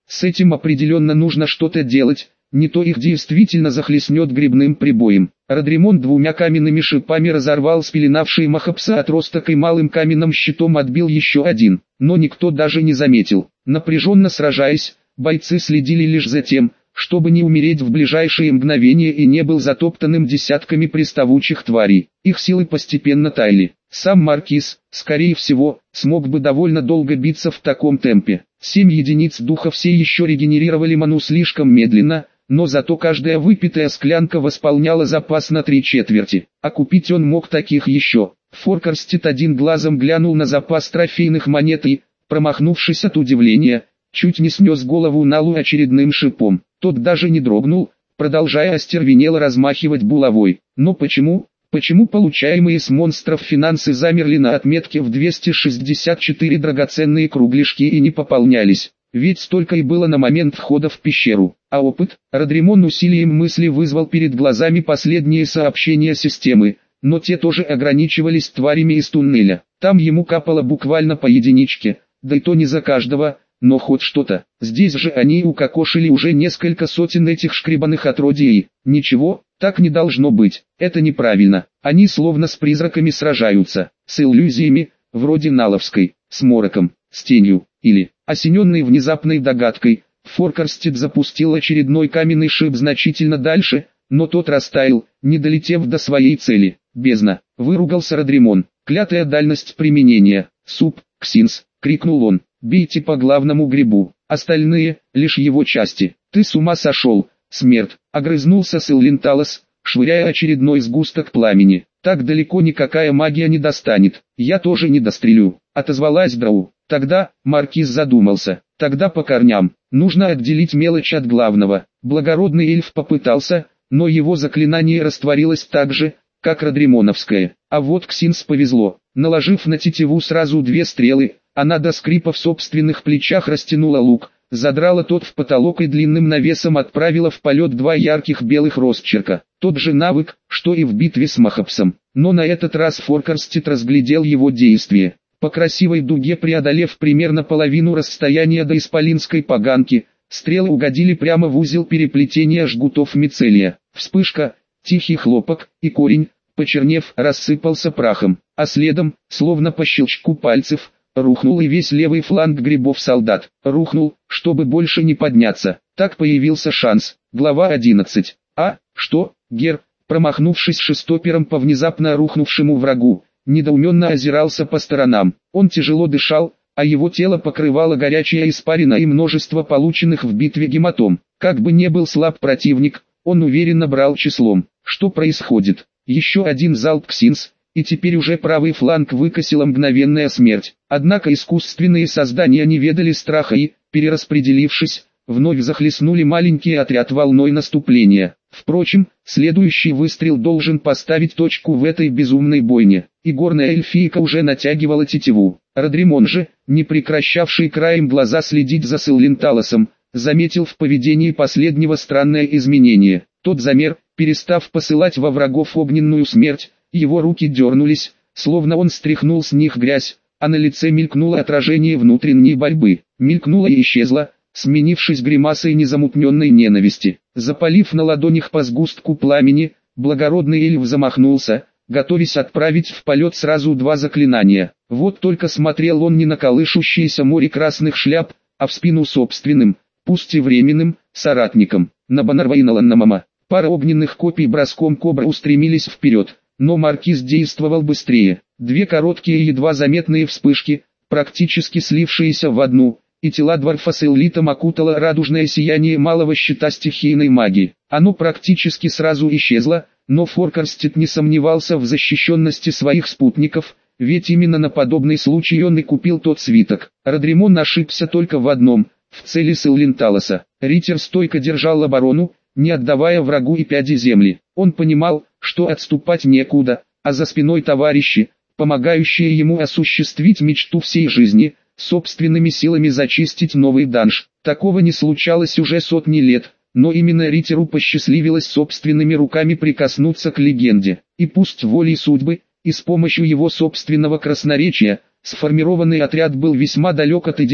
С этим определенно нужно что-то делать, не то их действительно захлестнет грибным прибоем. Родримон двумя каменными шипами разорвал спеленавший Махапса отросток и малым каменным щитом отбил еще один, но никто даже не заметил. Напряженно сражаясь, бойцы следили лишь за тем, чтобы не умереть в ближайшие мгновения и не был затоптанным десятками приставучих тварей. Их силы постепенно таяли. Сам Маркиз, скорее всего, смог бы довольно долго биться в таком темпе. Семь единиц духа все еще регенерировали ману слишком медленно, но зато каждая выпитая склянка восполняла запас на три четверти, а купить он мог таких еще. Форкарстед один глазом глянул на запас трофейных монет и, промахнувшись от удивления, чуть не снес голову Налу очередным шипом. Тот даже не дрогнул, продолжая остервенело размахивать булавой. Но почему? Почему получаемые с монстров финансы замерли на отметке в двести шестьдесят четыре драгоценные кругляшки и не пополнялись? Ведь столько и было на момент входа в пещеру. А опыт? Родримон усилием мысли вызвал перед глазами последние сообщения системы, но те тоже ограничивались тварями из туннеля. Там ему капало буквально по единичке, да и то не за каждого, но хоть что-то. Здесь же они укокошили уже несколько сотен этих шкребаных отродий. Ничего, так не должно быть. Это неправильно. Они словно с призраками сражаются, с иллюзиями, вроде Наловской, с мороком, с тенью, или, осененный внезапной догадкой, Форкарстед запустил очередной каменный шип значительно дальше, но тот растаял, не долетев до своей цели. Бездна, выругался Родримон. Клятая дальность применения. Суп, Ксинс, крикнул он. Бейте по главному грибу, остальные — лишь его части. Ты с ума сошел, смерть, огрызнулся Силленталос, швыряя очередной сгусток пламени. Так далеко никакая магия не достанет. Я тоже не дострелю, отозвалась Драу. Тогда, Маркиз задумался, тогда по корням, нужно отделить мелочь от главного. Благородный эльф попытался, но его заклинание растворилось так же, как Родримоновское. А вот Ксинс повезло, наложив на тетиву сразу две стрелы, она до скрипа в собственных плечах растянула лук, задрала тот в потолок и длинным навесом отправила в полет два ярких белых росчерка. Тот же навык, что и в битве с Махапсом. Но на этот раз Форкарстед разглядел его действие. По красивой дуге преодолев примерно половину расстояния до исполинской поганки, стрелы угодили прямо в узел переплетения жгутов мицелия. Вспышка, тихий хлопок, и корень, почернев, рассыпался прахом, а следом, словно по щелчку пальцев, рухнул и весь левый фланг грибов-солдат. Рухнул, чтобы больше не подняться. Так появился шанс. Глава одиннадцать. А, что, Гер, промахнувшись шестопером по внезапно рухнувшему врагу, недоуменно озирался по сторонам. Он тяжело дышал, а его тело покрывало горячая испарина и множество полученных в битве гематом. Как бы не был слаб противник, он уверенно брал числом. Что происходит? Еще один залп Ксинс, и теперь уже правый фланг выкосила мгновенная смерть. Однако искусственные создания не ведали страха и, перераспределившись, вновь захлестнули маленький отряд волной наступления. Впрочем, следующий выстрел должен поставить точку в этой безумной бойне, и горная эльфийка уже натягивала тетиву. Родримон же, не прекращавший краем глаза следить за Силленталосом, заметил в поведении последнего странное изменение. Тот замер, перестав посылать во врагов огненную смерть, его руки дернулись, словно он стряхнул с них грязь, а на лице мелькнуло отражение внутренней борьбы. Мелькнуло и исчезло, сменившись гримасой незамутненной ненависти. Запалив на ладонях по сгустку пламени, благородный эльф замахнулся, готовясь отправить в полет сразу два заклинания. Вот только смотрел он не на колышущееся море красных шляп, а в спину собственным, пусть и временным, соратникам. На Банарвайналаннамама. Пара огненных копий броском кобра устремились вперед, но Маркиз действовал быстрее. Две короткие едва заметные вспышки, практически слившиеся в одну, и тела дворфа с эллитом окутало радужное сияние малого щита стихийной магии. Оно практически сразу исчезло, но Форкарстед не сомневался в защищенности своих спутников, ведь именно на подобный случай он и купил тот свиток. Родримон ошибся только в одном, в цели Силленталоса. Риттер стойко держал оборону, не отдавая врагу и пяди земли. Он понимал, что отступать некуда, а за спиной товарищи, помогающие ему осуществить мечту всей жизни, собственными силами зачистить новый данж. Такого не случалось уже сотни лет, но именно Риттеру посчастливилось собственными руками прикоснуться к легенде. И пусть волей судьбы, и с помощью его собственного красноречия, сформированный отряд был весьма далек от идеала,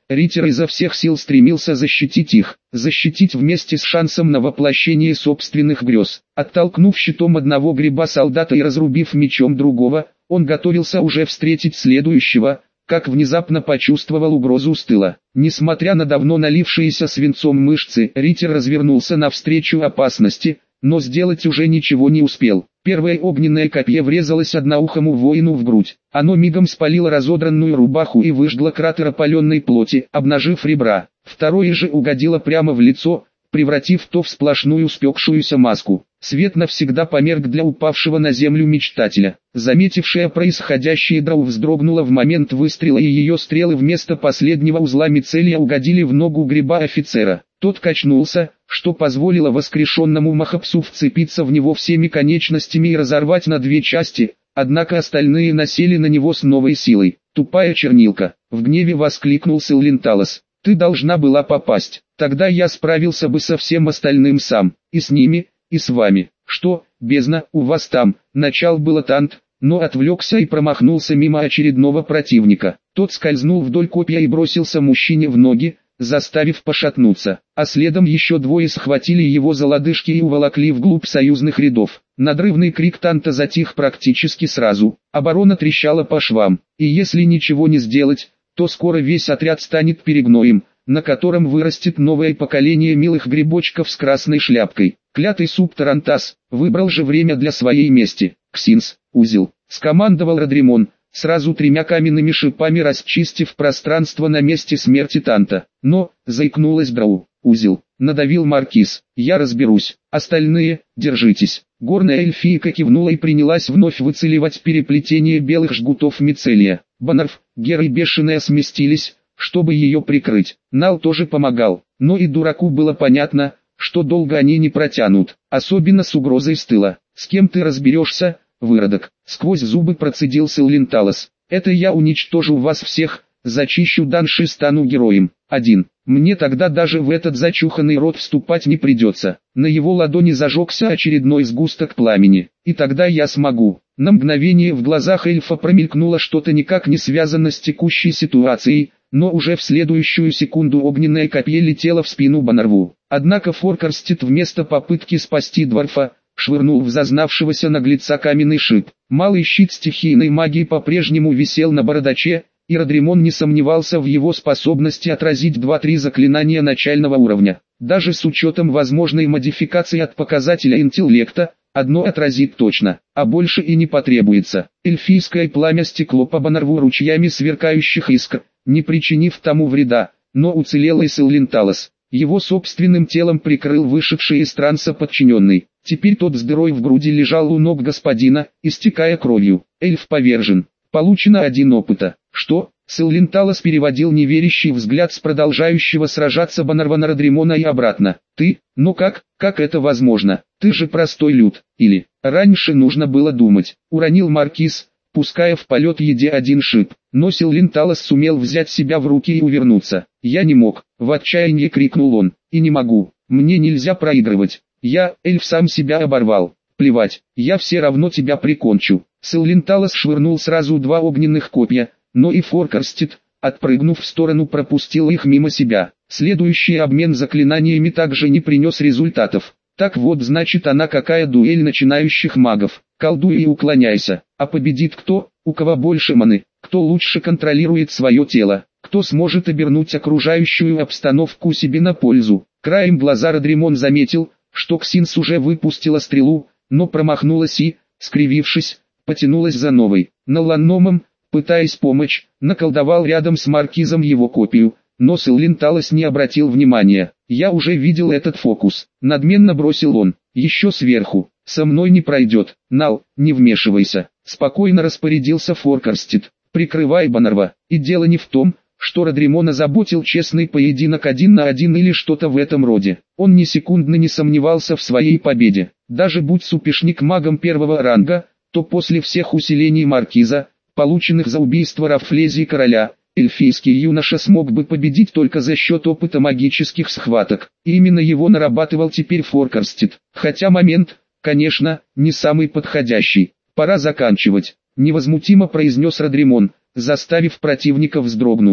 Риттер изо всех сил стремился защитить их, защитить вместе с шансом на воплощение собственных грез. Оттолкнув щитом одного гриба солдата и разрубив мечом другого, он готовился уже встретить следующего, как внезапно почувствовал угрозу с тыла. Несмотря на давно налившиеся свинцом мышцы, Риттер развернулся навстречу опасности, но сделать уже ничего не успел. Первое огненное копье врезалось одноухому воину в грудь. Оно мигом спалило разодранную рубаху и выжгло кратер опаленной плоти, обнажив ребра. Второе же угодило прямо в лицо, превратив то в сплошную спекшуюся маску. Свет навсегда померк для упавшего на землю мечтателя. Заметившая происходящее Драу вздрогнула в момент выстрела, и ее стрелы вместо последнего узла мицелия угодили в ногу гриба офицера. Тот качнулся, что позволило воскрешенному Махапсу вцепиться в него всеми конечностями и разорвать на две части, однако остальные насели на него с новой силой. «Тупая чернилка!» — в гневе воскликнул Силленталос. «Ты должна была попасть. Тогда я справился бы со всем остальным сам, и с ними, и с вами». «Что, бездна, у вас там?» — начал было Тант, но отвлекся и промахнулся мимо очередного противника. Тот скользнул вдоль копья и бросился мужчине в ноги, заставив пошатнуться, а следом еще двое схватили его за лодыжки и уволокли вглубь союзных рядов. Надрывный крик Танта затих практически сразу, оборона трещала по швам, и если ничего не сделать, то скоро весь отряд станет перегноем, на котором вырастет новое поколение милых грибочков с красной шляпкой. Клятый суп Тарантас выбрал же время для своей мести. «Ксинс, узел», — скомандовал Родримон, сразу тремя каменными шипами расчистив пространство на месте смерти Танта. «Но», — заикнулась Драу, — «узел», — надавил Маркиз, — «я разберусь, остальные, держитесь». Горная эльфийка кивнула и принялась вновь выцеливать переплетение белых жгутов мицелия. Баннерф, Гера и Бешеная сместились, чтобы ее прикрыть. Нал тоже помогал, но и дураку было понятно, что долго они не протянут, особенно с угрозой с тыла. «С кем ты разберешься, выродок?» — сквозь зубы процедил Силленталос. «Это я уничтожу вас всех, зачищу данши и стану героем. Один. Мне тогда даже в этот зачуханный рот вступать не придется». На его ладони зажегся очередной сгусток пламени. «И тогда я смогу». На мгновение в глазах эльфа промелькнуло что-то никак не связано с текущей ситуацией, но уже в следующую секунду огненное копье летело в спину Баннерву. Однако Форкарстед вместо попытки спасти дворфа, швырнул в зазнавшегося наглеца каменный шип. Малый щит стихийной магии по-прежнему висел на бородаче, и Родримон не сомневался в его способности отразить два-три заклинания начального уровня. Даже с учетом возможной модификации от показателя интеллекта, одно отразит точно, а больше и не потребуется. Эльфийское пламя стекло по Баннерву ручьями сверкающих искр, не причинив тому вреда, но уцелел и Силленталос. Его собственным телом прикрыл вышедший из транса подчиненный. Теперь тот с дырой в груди лежал у ног господина, истекая кровью. Эльф повержен. Получено один опыта. Что? Силленталос переводил неверящий взгляд с продолжающего сражаться Баннерва на Родримона и обратно. «Ты? Но как? Как это возможно? Ты же простой люд. Или, раньше нужно было думать», — уронил Маркиз, пуская в полет еде один шип. Но Силленталос сумел взять себя в руки и увернуться. «Я не мог», — в отчаянии крикнул он, — «и не могу. Мне нельзя проигрывать. Я, эльф, сам себя оборвал. Плевать, я все равно тебя прикончу». Силленталос швырнул сразу два огненных копья, но и Форкарстед, отпрыгнув в сторону, пропустил их мимо себя. Следующий обмен заклинаниями также не принес результатов. Так вот, значит, она какая дуэль начинающих магов. Колдуй и уклоняйся. А победит кто? У кого больше маны? Кто лучше контролирует свое тело? Кто сможет обернуть окружающую обстановку себе на пользу? Краем глаза Родримон заметил, что Ксинс уже выпустила стрелу, но промахнулась и, скривившись, потянулась за новой. На Ланномом, пытаясь помочь, наколдовал рядом с Маркизом его копию, но Силленталос не обратил внимания. «Я уже видел этот фокус», — надменно бросил он. «Еще сверху. Со мной не пройдет. Нал, не вмешивайся», — спокойно распорядился Форкарстед. «Прикрывай Баннерва». И дело не в том, что Родримона заботил честный поединок один на один или что-то в этом роде. Он ни секунды не сомневался в своей победе. Даже будь супешник магом первого ранга, то после всех усилений Маркиза, полученных за убийство Рафлезии короля, эльфийский юноша смог бы победить только за счет опыта магических схваток. И именно его нарабатывал теперь Форкарстед. Хотя момент, конечно, не самый подходящий. «Пора заканчивать», — невозмутимо произнес Родримон, заставив противника вздрогнуть.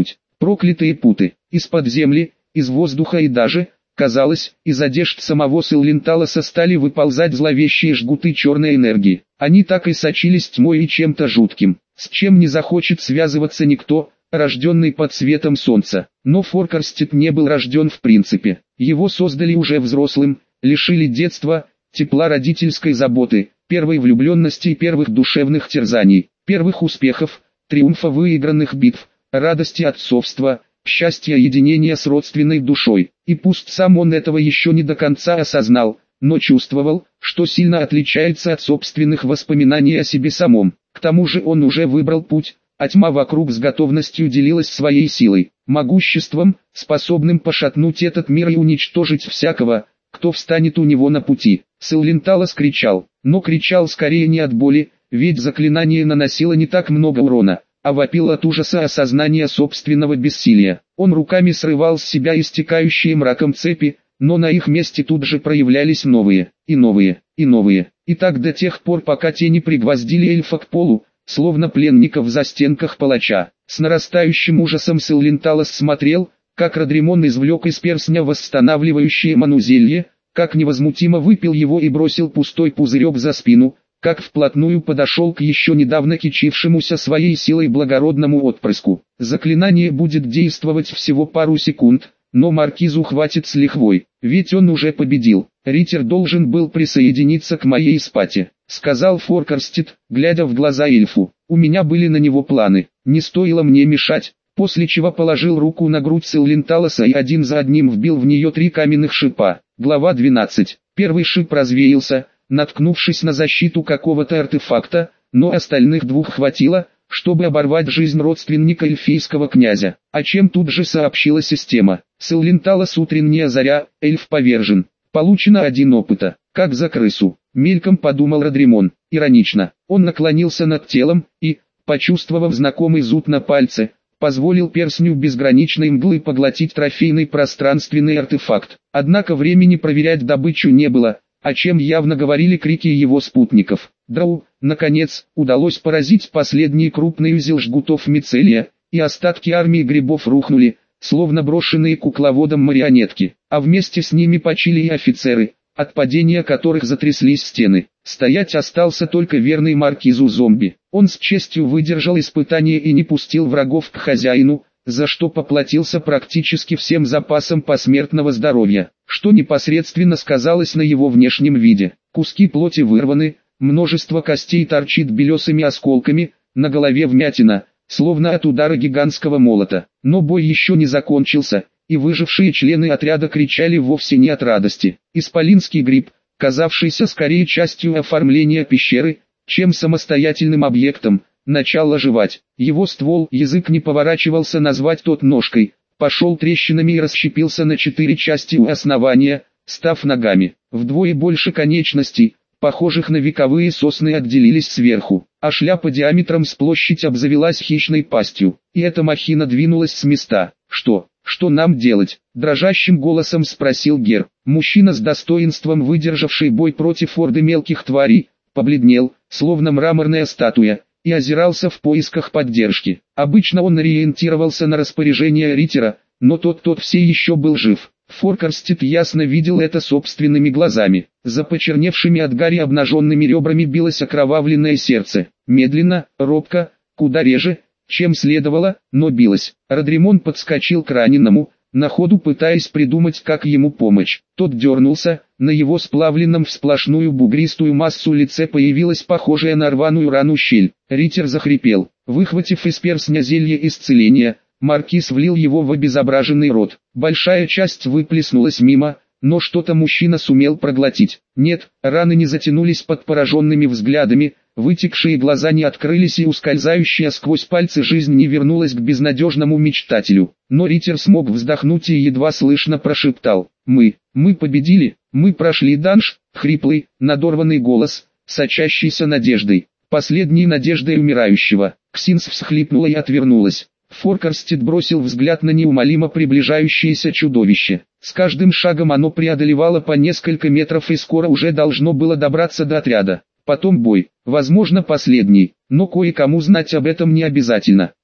Проклятые путы, из-под земли, из воздуха и даже, казалось, из одежд самого Силленталоса стали выползать зловещие жгуты черной энергии. Они так и сочились тьмой и чем-то жутким, с чем не захочет связываться никто, рожденный под светом солнца. Но Форкарстед не был рожден в принципе. Его создали уже взрослым, лишили детства, тепла родительской заботы, первой влюбленности и первых душевных терзаний, первых успехов, триумфа выигранных битв, радости отцовства, счастья единения с родственной душой. И пусть сам он этого еще не до конца осознал, но чувствовал, что сильно отличается от собственных воспоминаний о себе самом. К тому же он уже выбрал путь, а тьма вокруг с готовностью делилась своей силой, могуществом, способным пошатнуть этот мир и уничтожить всякого, кто встанет у него на пути. Силленталос кричал, но кричал скорее не от боли, ведь заклинание наносило не так много урона, а вопил от ужаса осознания собственного бессилия. Он руками срывал с себя истекающие мраком цепи, но на их месте тут же проявлялись новые, и новые, и новые. И так до тех пор, пока те не пригвоздили эльфа к полу, словно пленника в застенках палача. С нарастающим ужасом Силленталос смотрел, как Родримон извлек из перстня восстанавливающее манузелье, как невозмутимо выпил его и бросил пустой пузырек за спину, как вплотную подошел к еще недавно кичившемуся своей силой благородному отпрыску. Заклинание будет действовать всего пару секунд, но маркизу хватит с лихвой, ведь он уже победил. Риттер должен был присоединиться к моей спате, сказал Форкарстед, глядя в глаза эльфу. У меня были на него планы, не стоило мне мешать. После чего положил руку на грудь Силленталоса и один за одним вбил в нее три каменных шипа. Глава двенадцать. Первый шип развеялся, наткнувшись на защиту какого-то артефакта, но остальных двух хватило, чтобы оборвать жизнь родственника эльфийского князя. О чем тут же сообщила система. Силленталос утренняя заря, эльф повержен. Получено один опыта, как за крысу. Мельком подумал Родримон. Иронично. Он наклонился над телом и, почувствовав знакомый зуд на пальце, позволил перстню безграничной мглы поглотить трофейный пространственный артефакт. Однако времени проверять добычу не было, о чем явно говорили крики его спутников. Драу, наконец, удалось поразить последний крупный узел жгутов мицелия, и остатки армии грибов рухнули, словно брошенные кукловодом марионетки, а вместе с ними почили и офицеры, от падения которых затряслись стены. Стоять остался только верный маркизу зомби. Он с честью выдержал испытание и не пустил врагов к хозяину, за что поплатился практически всем запасом посмертного здоровья, что непосредственно сказалось на его внешнем виде. Куски плоти вырваны, множество костей торчит белесыми осколками, на голове вмятина, словно от удара гигантского молота. Но бой еще не закончился, и выжившие члены отряда кричали вовсе не от радости. Исполинский гриб, казавшийся скорее частью оформления пещеры, чем самостоятельным объектом, начал оживать. Его ствол, язык не поворачивался назвать тот ножкой, пошел трещинами и расщепился на четыре части у основания, став ногами. Вдвое больше конечностей, похожих на вековые сосны, отделились сверху, а шляпа диаметром с площадь обзавелась хищной пастью. И эта махина двинулась с места. «Что? Что нам делать?» – дрожащим голосом спросил Гер. Мужчина с достоинством, выдержавший бой против орды мелких тварей, побледнел, словно мраморная статуя, и озирался в поисках поддержки. Обычно он ориентировался на распоряжение Риттера, но тот-тот все еще был жив. Форкарстед ясно видел это собственными глазами. За почерневшими от гари обнаженными ребрами билось окровавленное сердце. Медленно, робко, куда реже, чем следовало, но билось. Родримон подскочил к раненому, на ходу пытаясь придумать, как ему помочь. Тот дернулся, на его сплавленном в сплошную бугристую массу лице появилась похожая на рваную рану щель. Риттер захрипел. Выхватив из перстня зелье исцеления, маркиз влил его в обезображенный рот. Большая часть выплеснулась мимо, но что-то мужчина сумел проглотить. Нет, раны не затянулись под пораженными взглядами, вытекшие глаза не открылись и ускользающая сквозь пальцы жизнь не вернулась к безнадежному мечтателю. Но Риттер смог вздохнуть и едва слышно прошептал: «Мы, мы победили, мы прошли данж». Хриплый, надорванный голос, сочащийся надеждой, последней надеждой умирающего. Ксинс всхлипнула и отвернулась. Форкарстед бросил взгляд на неумолимо приближающееся чудовище. С каждым шагом оно преодолевало по несколько метров и скоро уже должно было добраться до отряда. Потом бой, возможно последний, но кое-кому знать об этом не обязательно.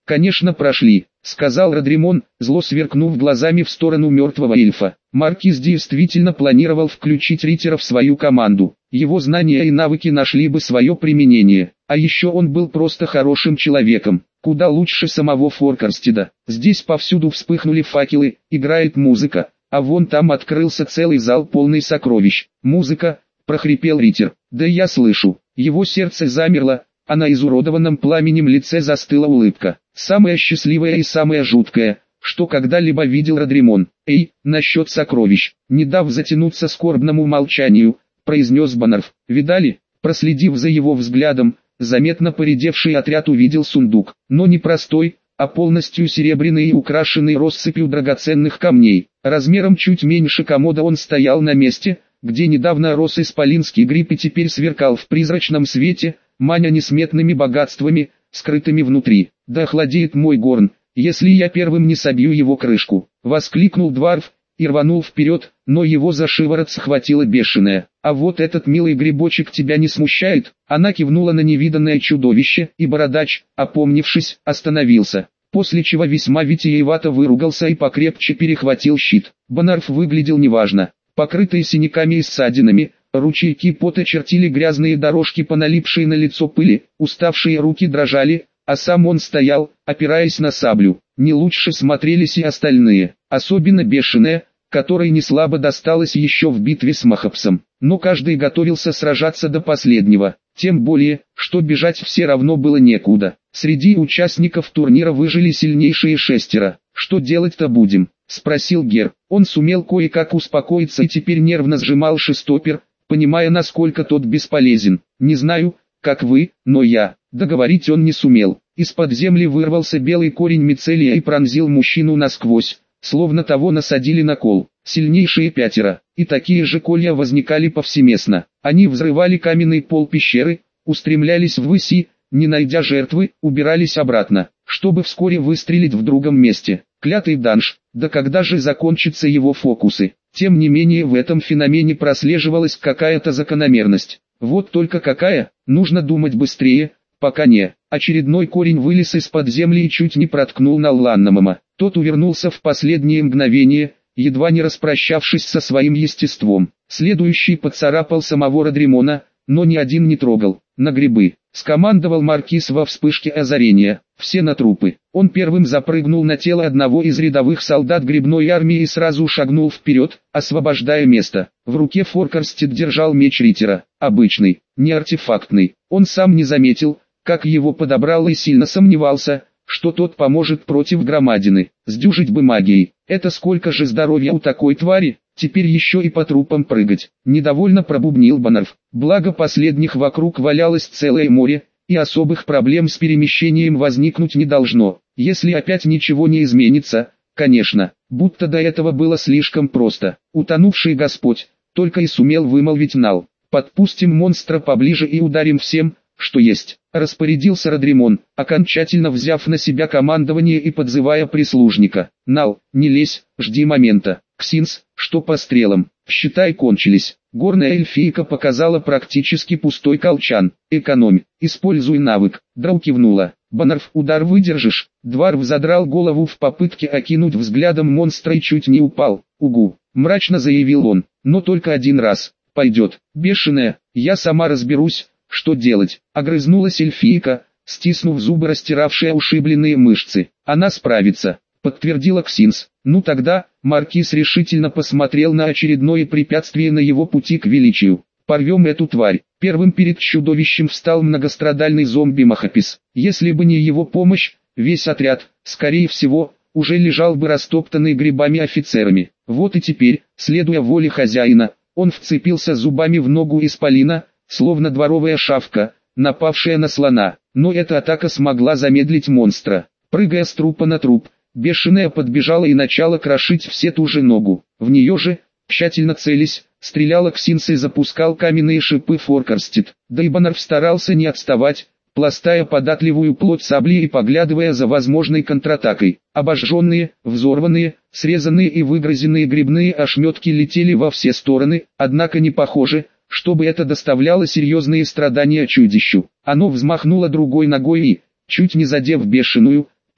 «Конечно прошли», — сказал Родримон, зло сверкнув глазами в сторону мертвого эльфа. Маркиз действительно планировал включить Риттера в свою команду. Его знания и навыки нашли бы свое применение. А еще он был просто хорошим человеком, куда лучше самого Форкарстеда. Здесь повсюду вспыхнули факелы, играет музыка, а вон там открылся целый зал полный сокровищ. «Музыка», — прохрипел Риттер. «Да я слышу». Его сердце замерло, а на изуродованном пламенем лице застыла улыбка. Самое счастливое и самое жуткое, что когда-либо видел Родримон. «Эй, насчет сокровищ», не дав затянуться скорбному молчанию, произнес Баннерф. «Видали?» Проследив за его взглядом, заметно поредевший отряд увидел сундук, но не простой, а полностью серебряный и украшенный россыпью драгоценных камней. Размером чуть меньше комода он стоял на месте, где недавно рос исполинский гриб и теперь сверкал в призрачном свете, маня несметными богатствами, скрытыми внутри. «Да охладеет мой горн, если я первым не собью его крышку!» — воскликнул Дварф и рванул вперед, но его за шиворот схватила бешеная. «А вот этот милый грибочек тебя не смущает?» Она кивнула на невиданное чудовище, и бородач, опомнившись, остановился, после чего весьма витиевато выругался и покрепче перехватил щит. Баннерф выглядел неважно, покрытый синяками и ссадинами. Ручейки пота чертили грязные дорожки по налипшей на лицо пыли, уставшие руки дрожали, а сам он стоял, опираясь на саблю. Не лучше смотрелись и остальные, особенно бешеная, которой не слабо досталось еще в битве с Махапсом. Но каждый готовился сражаться до последнего, тем более, что бежать все равно было некуда. Среди участников турнира выжили сильнейшие шестеро. «Что делать-то будем?» — спросил Гер. Он сумел кое-как успокоиться и теперь нервно сжимал шестопер, понимая, насколько тот бесполезен. «Не знаю, как вы, но я...» Договорить он не сумел. Из-под земли вырвался белый корень мицелия и пронзил мужчину насквозь, словно того насадили на кол. Сильнейшие пятеро, и такие же колья возникали повсеместно. Они взрывали каменный пол пещеры, устремлялись ввысь и, не найдя жертвы, убирались обратно, чтобы вскоре выстрелить в другом месте. Клятый данж, да когда же закончатся его фокусы? Тем не менее в этом феномене прослеживалась какая-то закономерность. Вот только какая, нужно думать быстрее, пока не. Очередной корень вылез из-под земли и чуть не проткнул Налланнамама. Тот увернулся в последнее мгновение, едва не распрощавшись со своим естеством. Следующий поцарапал самого Родримона, но ни один не трогал. «На грибы!» — скомандовал Маркиз во вспышке озарения. «Все на трупы!» Он первым запрыгнул на тело одного из рядовых солдат грибной армии и сразу шагнул вперед, освобождая место. В руке Форкарстед держал меч Риттера, обычный, не артефактный. Он сам не заметил, как его подобрал, и сильно сомневался, что тот поможет против громадины. Сдюжить бы магией. Это сколько же здоровья у такой твари, теперь еще и по трупам прыгать. Недовольно пробубнил Баннерф. Благо последних вокруг валялось целое море, и особых проблем с перемещением возникнуть не должно. Если опять ничего не изменится, конечно, будто до этого было слишком просто. Утонувший Господь, только и сумел вымолвить Нал. «Подпустим монстра поближе и ударим всем, что есть», — распорядился Родримон, окончательно взяв на себя командование и подзывая прислужника. «Нал, не лезь, жди момента. Ксинс, что по стрелам, считай кончились». Горная эльфийка показала практически пустой колчан. «Экономь, используй навык». Драу кивнула. «Баннерф, удар выдержишь?» Дварф задрал голову в попытке окинуть взглядом монстра и чуть не упал. «Угу», — мрачно заявил он, — «но только один раз. Пойдет». «Бешеная, я сама разберусь, что делать», — огрызнулась эльфийка, стиснув зубы, растиравшая ушибленные мышцы. «Она справится», — подтвердила Ксинс. «Ну тогда», — Маркиз решительно посмотрел на очередное препятствие на его пути к величию. «Порвем эту тварь». Первым перед чудовищем встал многострадальный зомби Махапис. Если бы не его помощь, весь отряд, скорее всего, уже лежал бы растоптанный грибами офицерами. Вот и теперь, следуя воле хозяина, он вцепился зубами в ногу исполина, словно дворовая шавка, напавшая на слона. Но эта атака смогла замедлить монстра. Прыгая с трупа на труп, бешеная подбежала и начала крошить все ту же ногу. В нее же, тщательно целясь, стреляла Ксинс и запускал каменные шипы Форкарстед. Да и Баннерф старался не отставать, пластая податливую плоть сабли и поглядывая за возможной контратакой. Обожженные, взорванные, срезанные и выгрызенные грибные ошметки летели во все стороны, однако не похоже, чтобы это доставляло серьезные страдания чудищу. Оно взмахнуло другой ногой и, чуть не задев бешеную,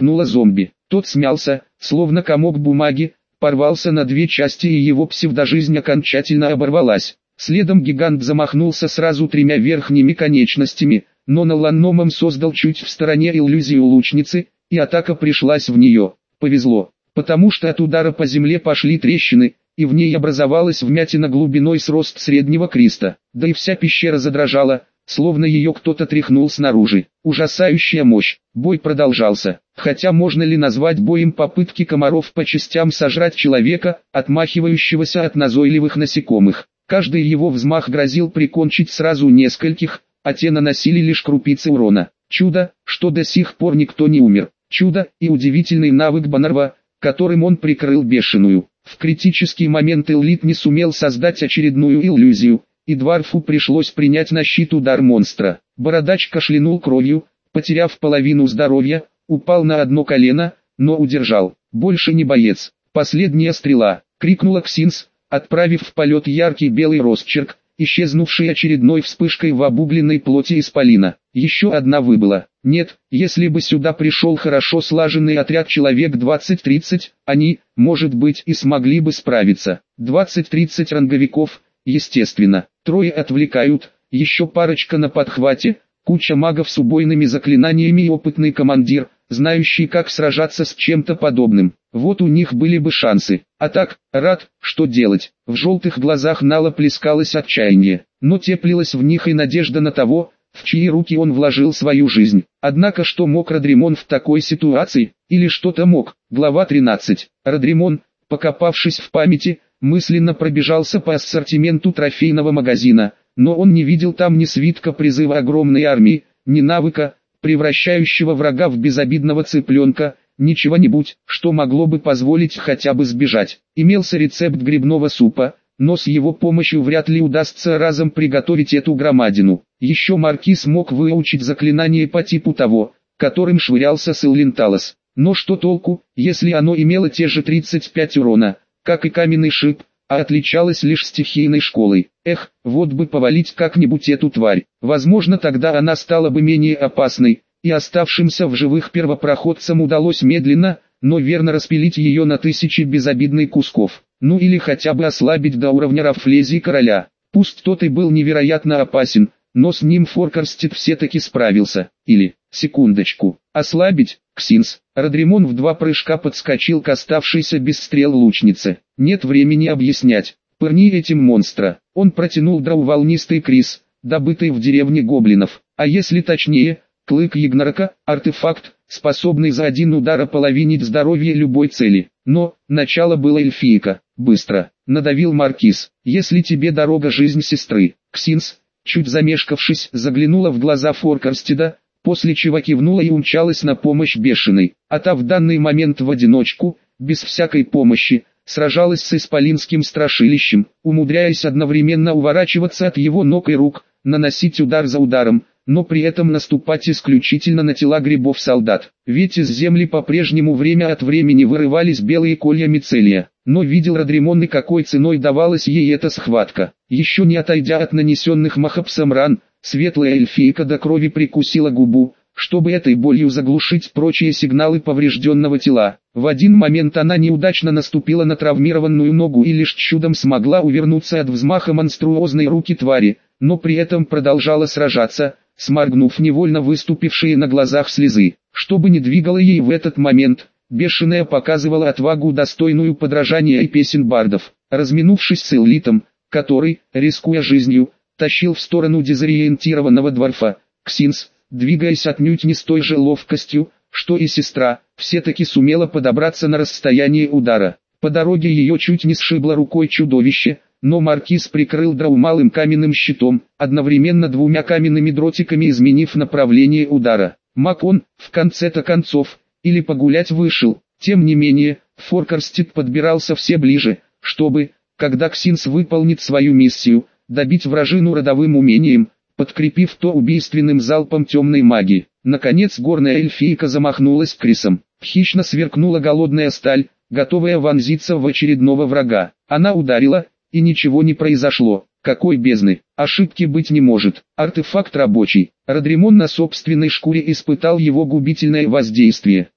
пнула зомби. Тот смялся, словно комок бумаги, порвался на две части и его псевдожизнь окончательно оборвалась. Следом гигант замахнулся сразу тремя верхними конечностями, но Наланномом создал чуть в стороне иллюзию лучницы, и атака пришлась в нее. Повезло, потому что от удара по земле пошли трещины, и в ней образовалась вмятина глубиной с рост среднего креста. Да и вся пещера задрожала, словно ее кто-то тряхнул снаружи. Ужасающая мощь. Бой продолжался. Хотя можно ли назвать боем попытки комаров по частям сожрать человека, отмахивающегося от назойливых насекомых? Каждый его взмах грозил прикончить сразу нескольких, а те наносили лишь крупицы урона. Чудо, что до сих пор никто не умер. Чудо и удивительный навык Баннерва, которым он прикрыл бешеную. В критический момент Эллит не сумел создать очередную иллюзию, и Дварфу пришлось принять на щит удар монстра. Бородач кашлянул кровью, потеряв половину здоровья, упал на одно колено, но удержал. Больше не боец. Последняя стрела, крикнула Ксинс, отправив в полет яркий белый росчерк, исчезнувший очередной вспышкой в обугленной плоти исполина. Еще одна выбыла. Нет, если бы сюда пришел хорошо слаженный отряд человек двадцать-тридцать, они, может быть, и смогли бы справиться. двадцать-тридцать ранговиков, естественно. Трое отвлекают, еще парочка на подхвате, куча магов с убойными заклинаниями и опытный командир, знающий, как сражаться с чем-то подобным. Вот у них были бы шансы. А так, рад, что делать. В желтых глазах Нала плескалось отчаяние, но теплилась в них и надежда на того, в чьи руки он вложил свою жизнь. Однако что мог Родримон в такой ситуации, или что-то мог? Глава тринадцать. Родримон, покопавшись в памяти, мысленно пробежался по ассортименту трофейного магазина, но он не видел там ни свитка призыва огромной армии, ни навыка, превращающего врага в безобидного цыпленка, ни чего-нибудь, что могло бы позволить хотя бы сбежать. Имелся рецепт грибного супа, но с его помощью вряд ли удастся разом приготовить эту громадину. Еще Маркиз мог выучить заклинание по типу того, которым швырялся Сэллин Талос. Но что толку, если оно имело те же тридцать пять урона, как и каменный шип, а отличалось лишь стихийной школой. Эх, вот бы повалить как-нибудь эту тварь. Возможно, тогда она стала бы менее опасной, и оставшимся в живых первопроходцам удалось медленно, но верно распилить ее на тысячи безобидных кусков. Ну или хотя бы ослабить до уровня Рафлезии короля. Пусть тот и был невероятно опасен, но с ним Форкарстед все-таки справился. Или, секундочку, ослабить? Ксинс. Родримон в два прыжка подскочил к оставшейся без стрел лучнице. Нет времени объяснять. Пырни этим монстра. Он протянул драу волнистый крис, добытый в деревне гоблинов. А если точнее, клык Ягнарока, артефакт, способный за один удар ополовинить здоровье любой цели. Но, начало было эльфийка. Быстро, надавил Маркиз. Если тебе дорога жизнь сестры. Ксинс, чуть замешкавшись, заглянула в глаза Форкарстеда, после чего кивнула и умчалась на помощь бешеной. А та в данный момент в одиночку, без всякой помощи, сражалась с исполинским страшилищем, умудряясь одновременно уворачиваться от его ног и рук, наносить удар за ударом, но при этом наступать исключительно на тела грибов-солдат. Ведь из земли по-прежнему время от времени вырывались белые колья мицелия. Но видел Родримон и какой ценой давалась ей эта схватка. Еще не отойдя от нанесенных Махапсом ран, светлая эльфийка до крови прикусила губу, чтобы этой болью заглушить прочие сигналы поврежденного тела. В один момент она неудачно наступила на травмированную ногу и лишь чудом смогла увернуться от взмаха монструозной руки твари, но при этом продолжала сражаться, сморгнув невольно выступившие на глазах слезы. Что бы ни двигало ей в этот момент, бешеная показывала отвагу, достойную подражания и песен бардов. Разминувшись с Эллитом, который, рискуя жизнью, тащил в сторону дезориентированного дворфа, Ксинс, двигаясь отнюдь не с той же ловкостью, что и сестра, все-таки сумела подобраться на расстояние удара. По дороге ее чуть не сшибло рукой чудовище, но Маркиз прикрыл драу малым каменным щитом, одновременно двумя каменными дротиками изменив направление удара. Маг он, в конце-то концов, или погулять вышел. Тем не менее, Форкарстед подбирался все ближе, чтобы, когда Ксинс выполнит свою миссию, добить вражину родовым умением, подкрепив то убийственным залпом темной магии. Наконец горная эльфийка замахнулась крисом. Хищно сверкнула голодная сталь, готовая вонзиться в очередного врага. Она ударила, и ничего не произошло. Какой бездны, ошибки быть не может. Артефакт рабочий. Родримон на собственной шкуре испытал его губительное воздействие.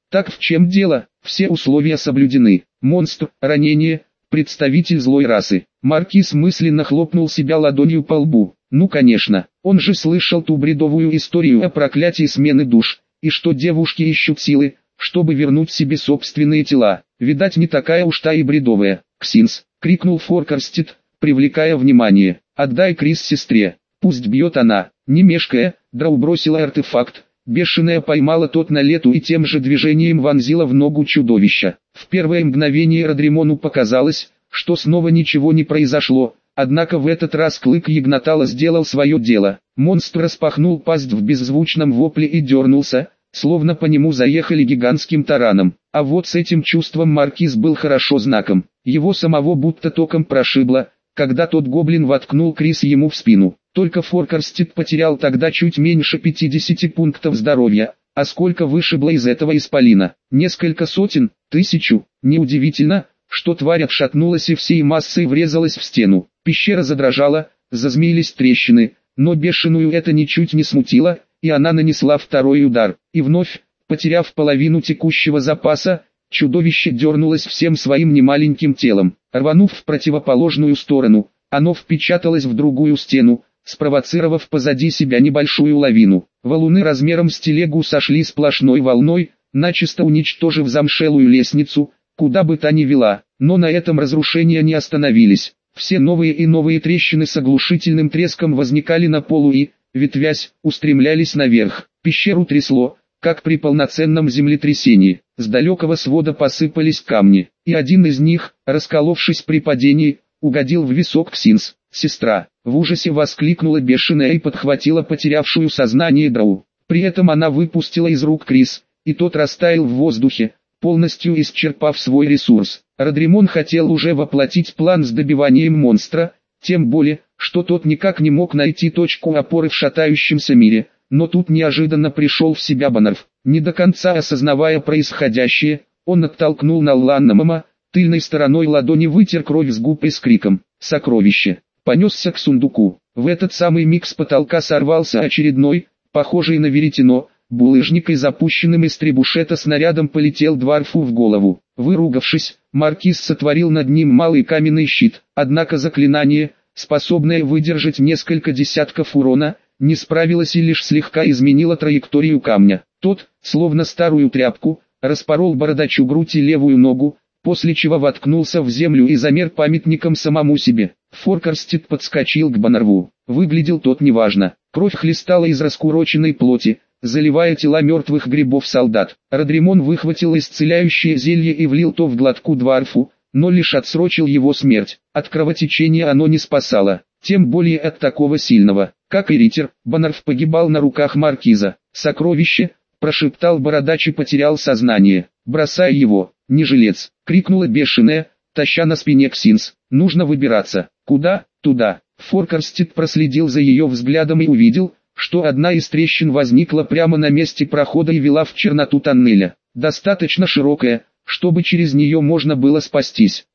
Так в чем дело? Все условия соблюдены. Монстр, ранение, представитель злой расы. Маркиз мысленно хлопнул себя ладонью по лбу. Ну конечно, он же слышал ту бредовую историю о проклятии смены душ, и что девушки ищут силы, чтобы вернуть себе собственные тела. Видать, не такая уж та и бредовая. «Ксинс!» — крикнул Форкарстед, привлекая внимание. «Отдай Крис сестре, пусть бьет она». Не мешкая, Драу бросила артефакт. Бешеная поймала тот на лету и тем же движением вонзила в ногу чудовища. В первое мгновение Родримону показалось, что снова ничего не произошло, однако в этот раз клык Ягнатала сделал свое дело. Монстр распахнул пасть в беззвучном вопле и дернулся, словно по нему заехали гигантским тараном. А вот с этим чувством Маркиз был хорошо знаком. Его самого будто током прошибло, когда тот гоблин воткнул Крис ему в спину. Только Форкарстед потерял тогда чуть меньше пятидесяти пунктов здоровья, а сколько вышибло из этого исполина? Несколько сотен, тысячу. Неудивительно, что тварь отшатнулась и всей массой врезалась в стену. Пещера задрожала, зазмеились трещины, но бешеную это ничуть не смутило, и она нанесла второй удар. И вновь, потеряв половину текущего запаса, чудовище дернулось всем своим немаленьким телом. Рванув в противоположную сторону, оно впечаталось в другую стену, спровоцировав позади себя небольшую лавину. Валуны размером с телегу сошли сплошной волной, начисто уничтожив замшелую лестницу, куда бы та ни вела. Но на этом разрушения не остановились. Все новые и новые трещины с оглушительным треском возникали на полу и, ветвясь, устремлялись наверх. Пещеру трясло, как при полноценном землетрясении. С далекого свода посыпались камни, и один из них, расколовшись при падении, угодил в висок Ксинс. «Сестра!» — в ужасе воскликнула бешеная и подхватила потерявшую сознание Драу. При этом она выпустила из рук Крис, и тот растаял в воздухе, полностью исчерпав свой ресурс. Родримон хотел уже воплотить план с добиванием монстра, тем более, что тот никак не мог найти точку опоры в шатающемся мире, но тут неожиданно пришел в себя Баннерф. Не до конца осознавая происходящее, он оттолкнул Налланнамама, тыльной стороной ладони вытер кровь с губ и с криком «Сокровище!» понесся к сундуку. В этот самый миг с потолка сорвался очередной, похожий на веретено, булыжник и запущенным из требушета снарядом полетел Дварфу в голову. Выругавшись, Маркиз сотворил над ним малый каменный щит, однако заклинание, способное выдержать несколько десятков урона, не справилось и лишь слегка изменило траекторию камня. Тот, словно старую тряпку, распорол бородачу грудь и левую ногу, после чего воткнулся в землю и замер памятником самому себе. Форкарстед подскочил к Баннерву. Выглядел тот неважно. Кровь хлестала из раскуроченной плоти, заливая тела мертвых грибов-солдат. Родримон выхватил исцеляющее зелье и влил то в глотку Дварфу, но лишь отсрочил его смерть. От кровотечения оно не спасало, тем более от такого сильного. Как и Риттер, Баннерв погибал на руках Маркиза. «Сокровище!» — прошептал бородач и потерял сознание. «Бросай его, не жилец!» — крикнула бешеная, таща на спине Ксинс. «Нужно выбираться». «Куда?» «Туда». Форкарстед проследил за ее взглядом и увидел, что одна из трещин возникла прямо на месте прохода и вела в черноту тоннеля. Достаточно широкая, чтобы через нее можно было спастись.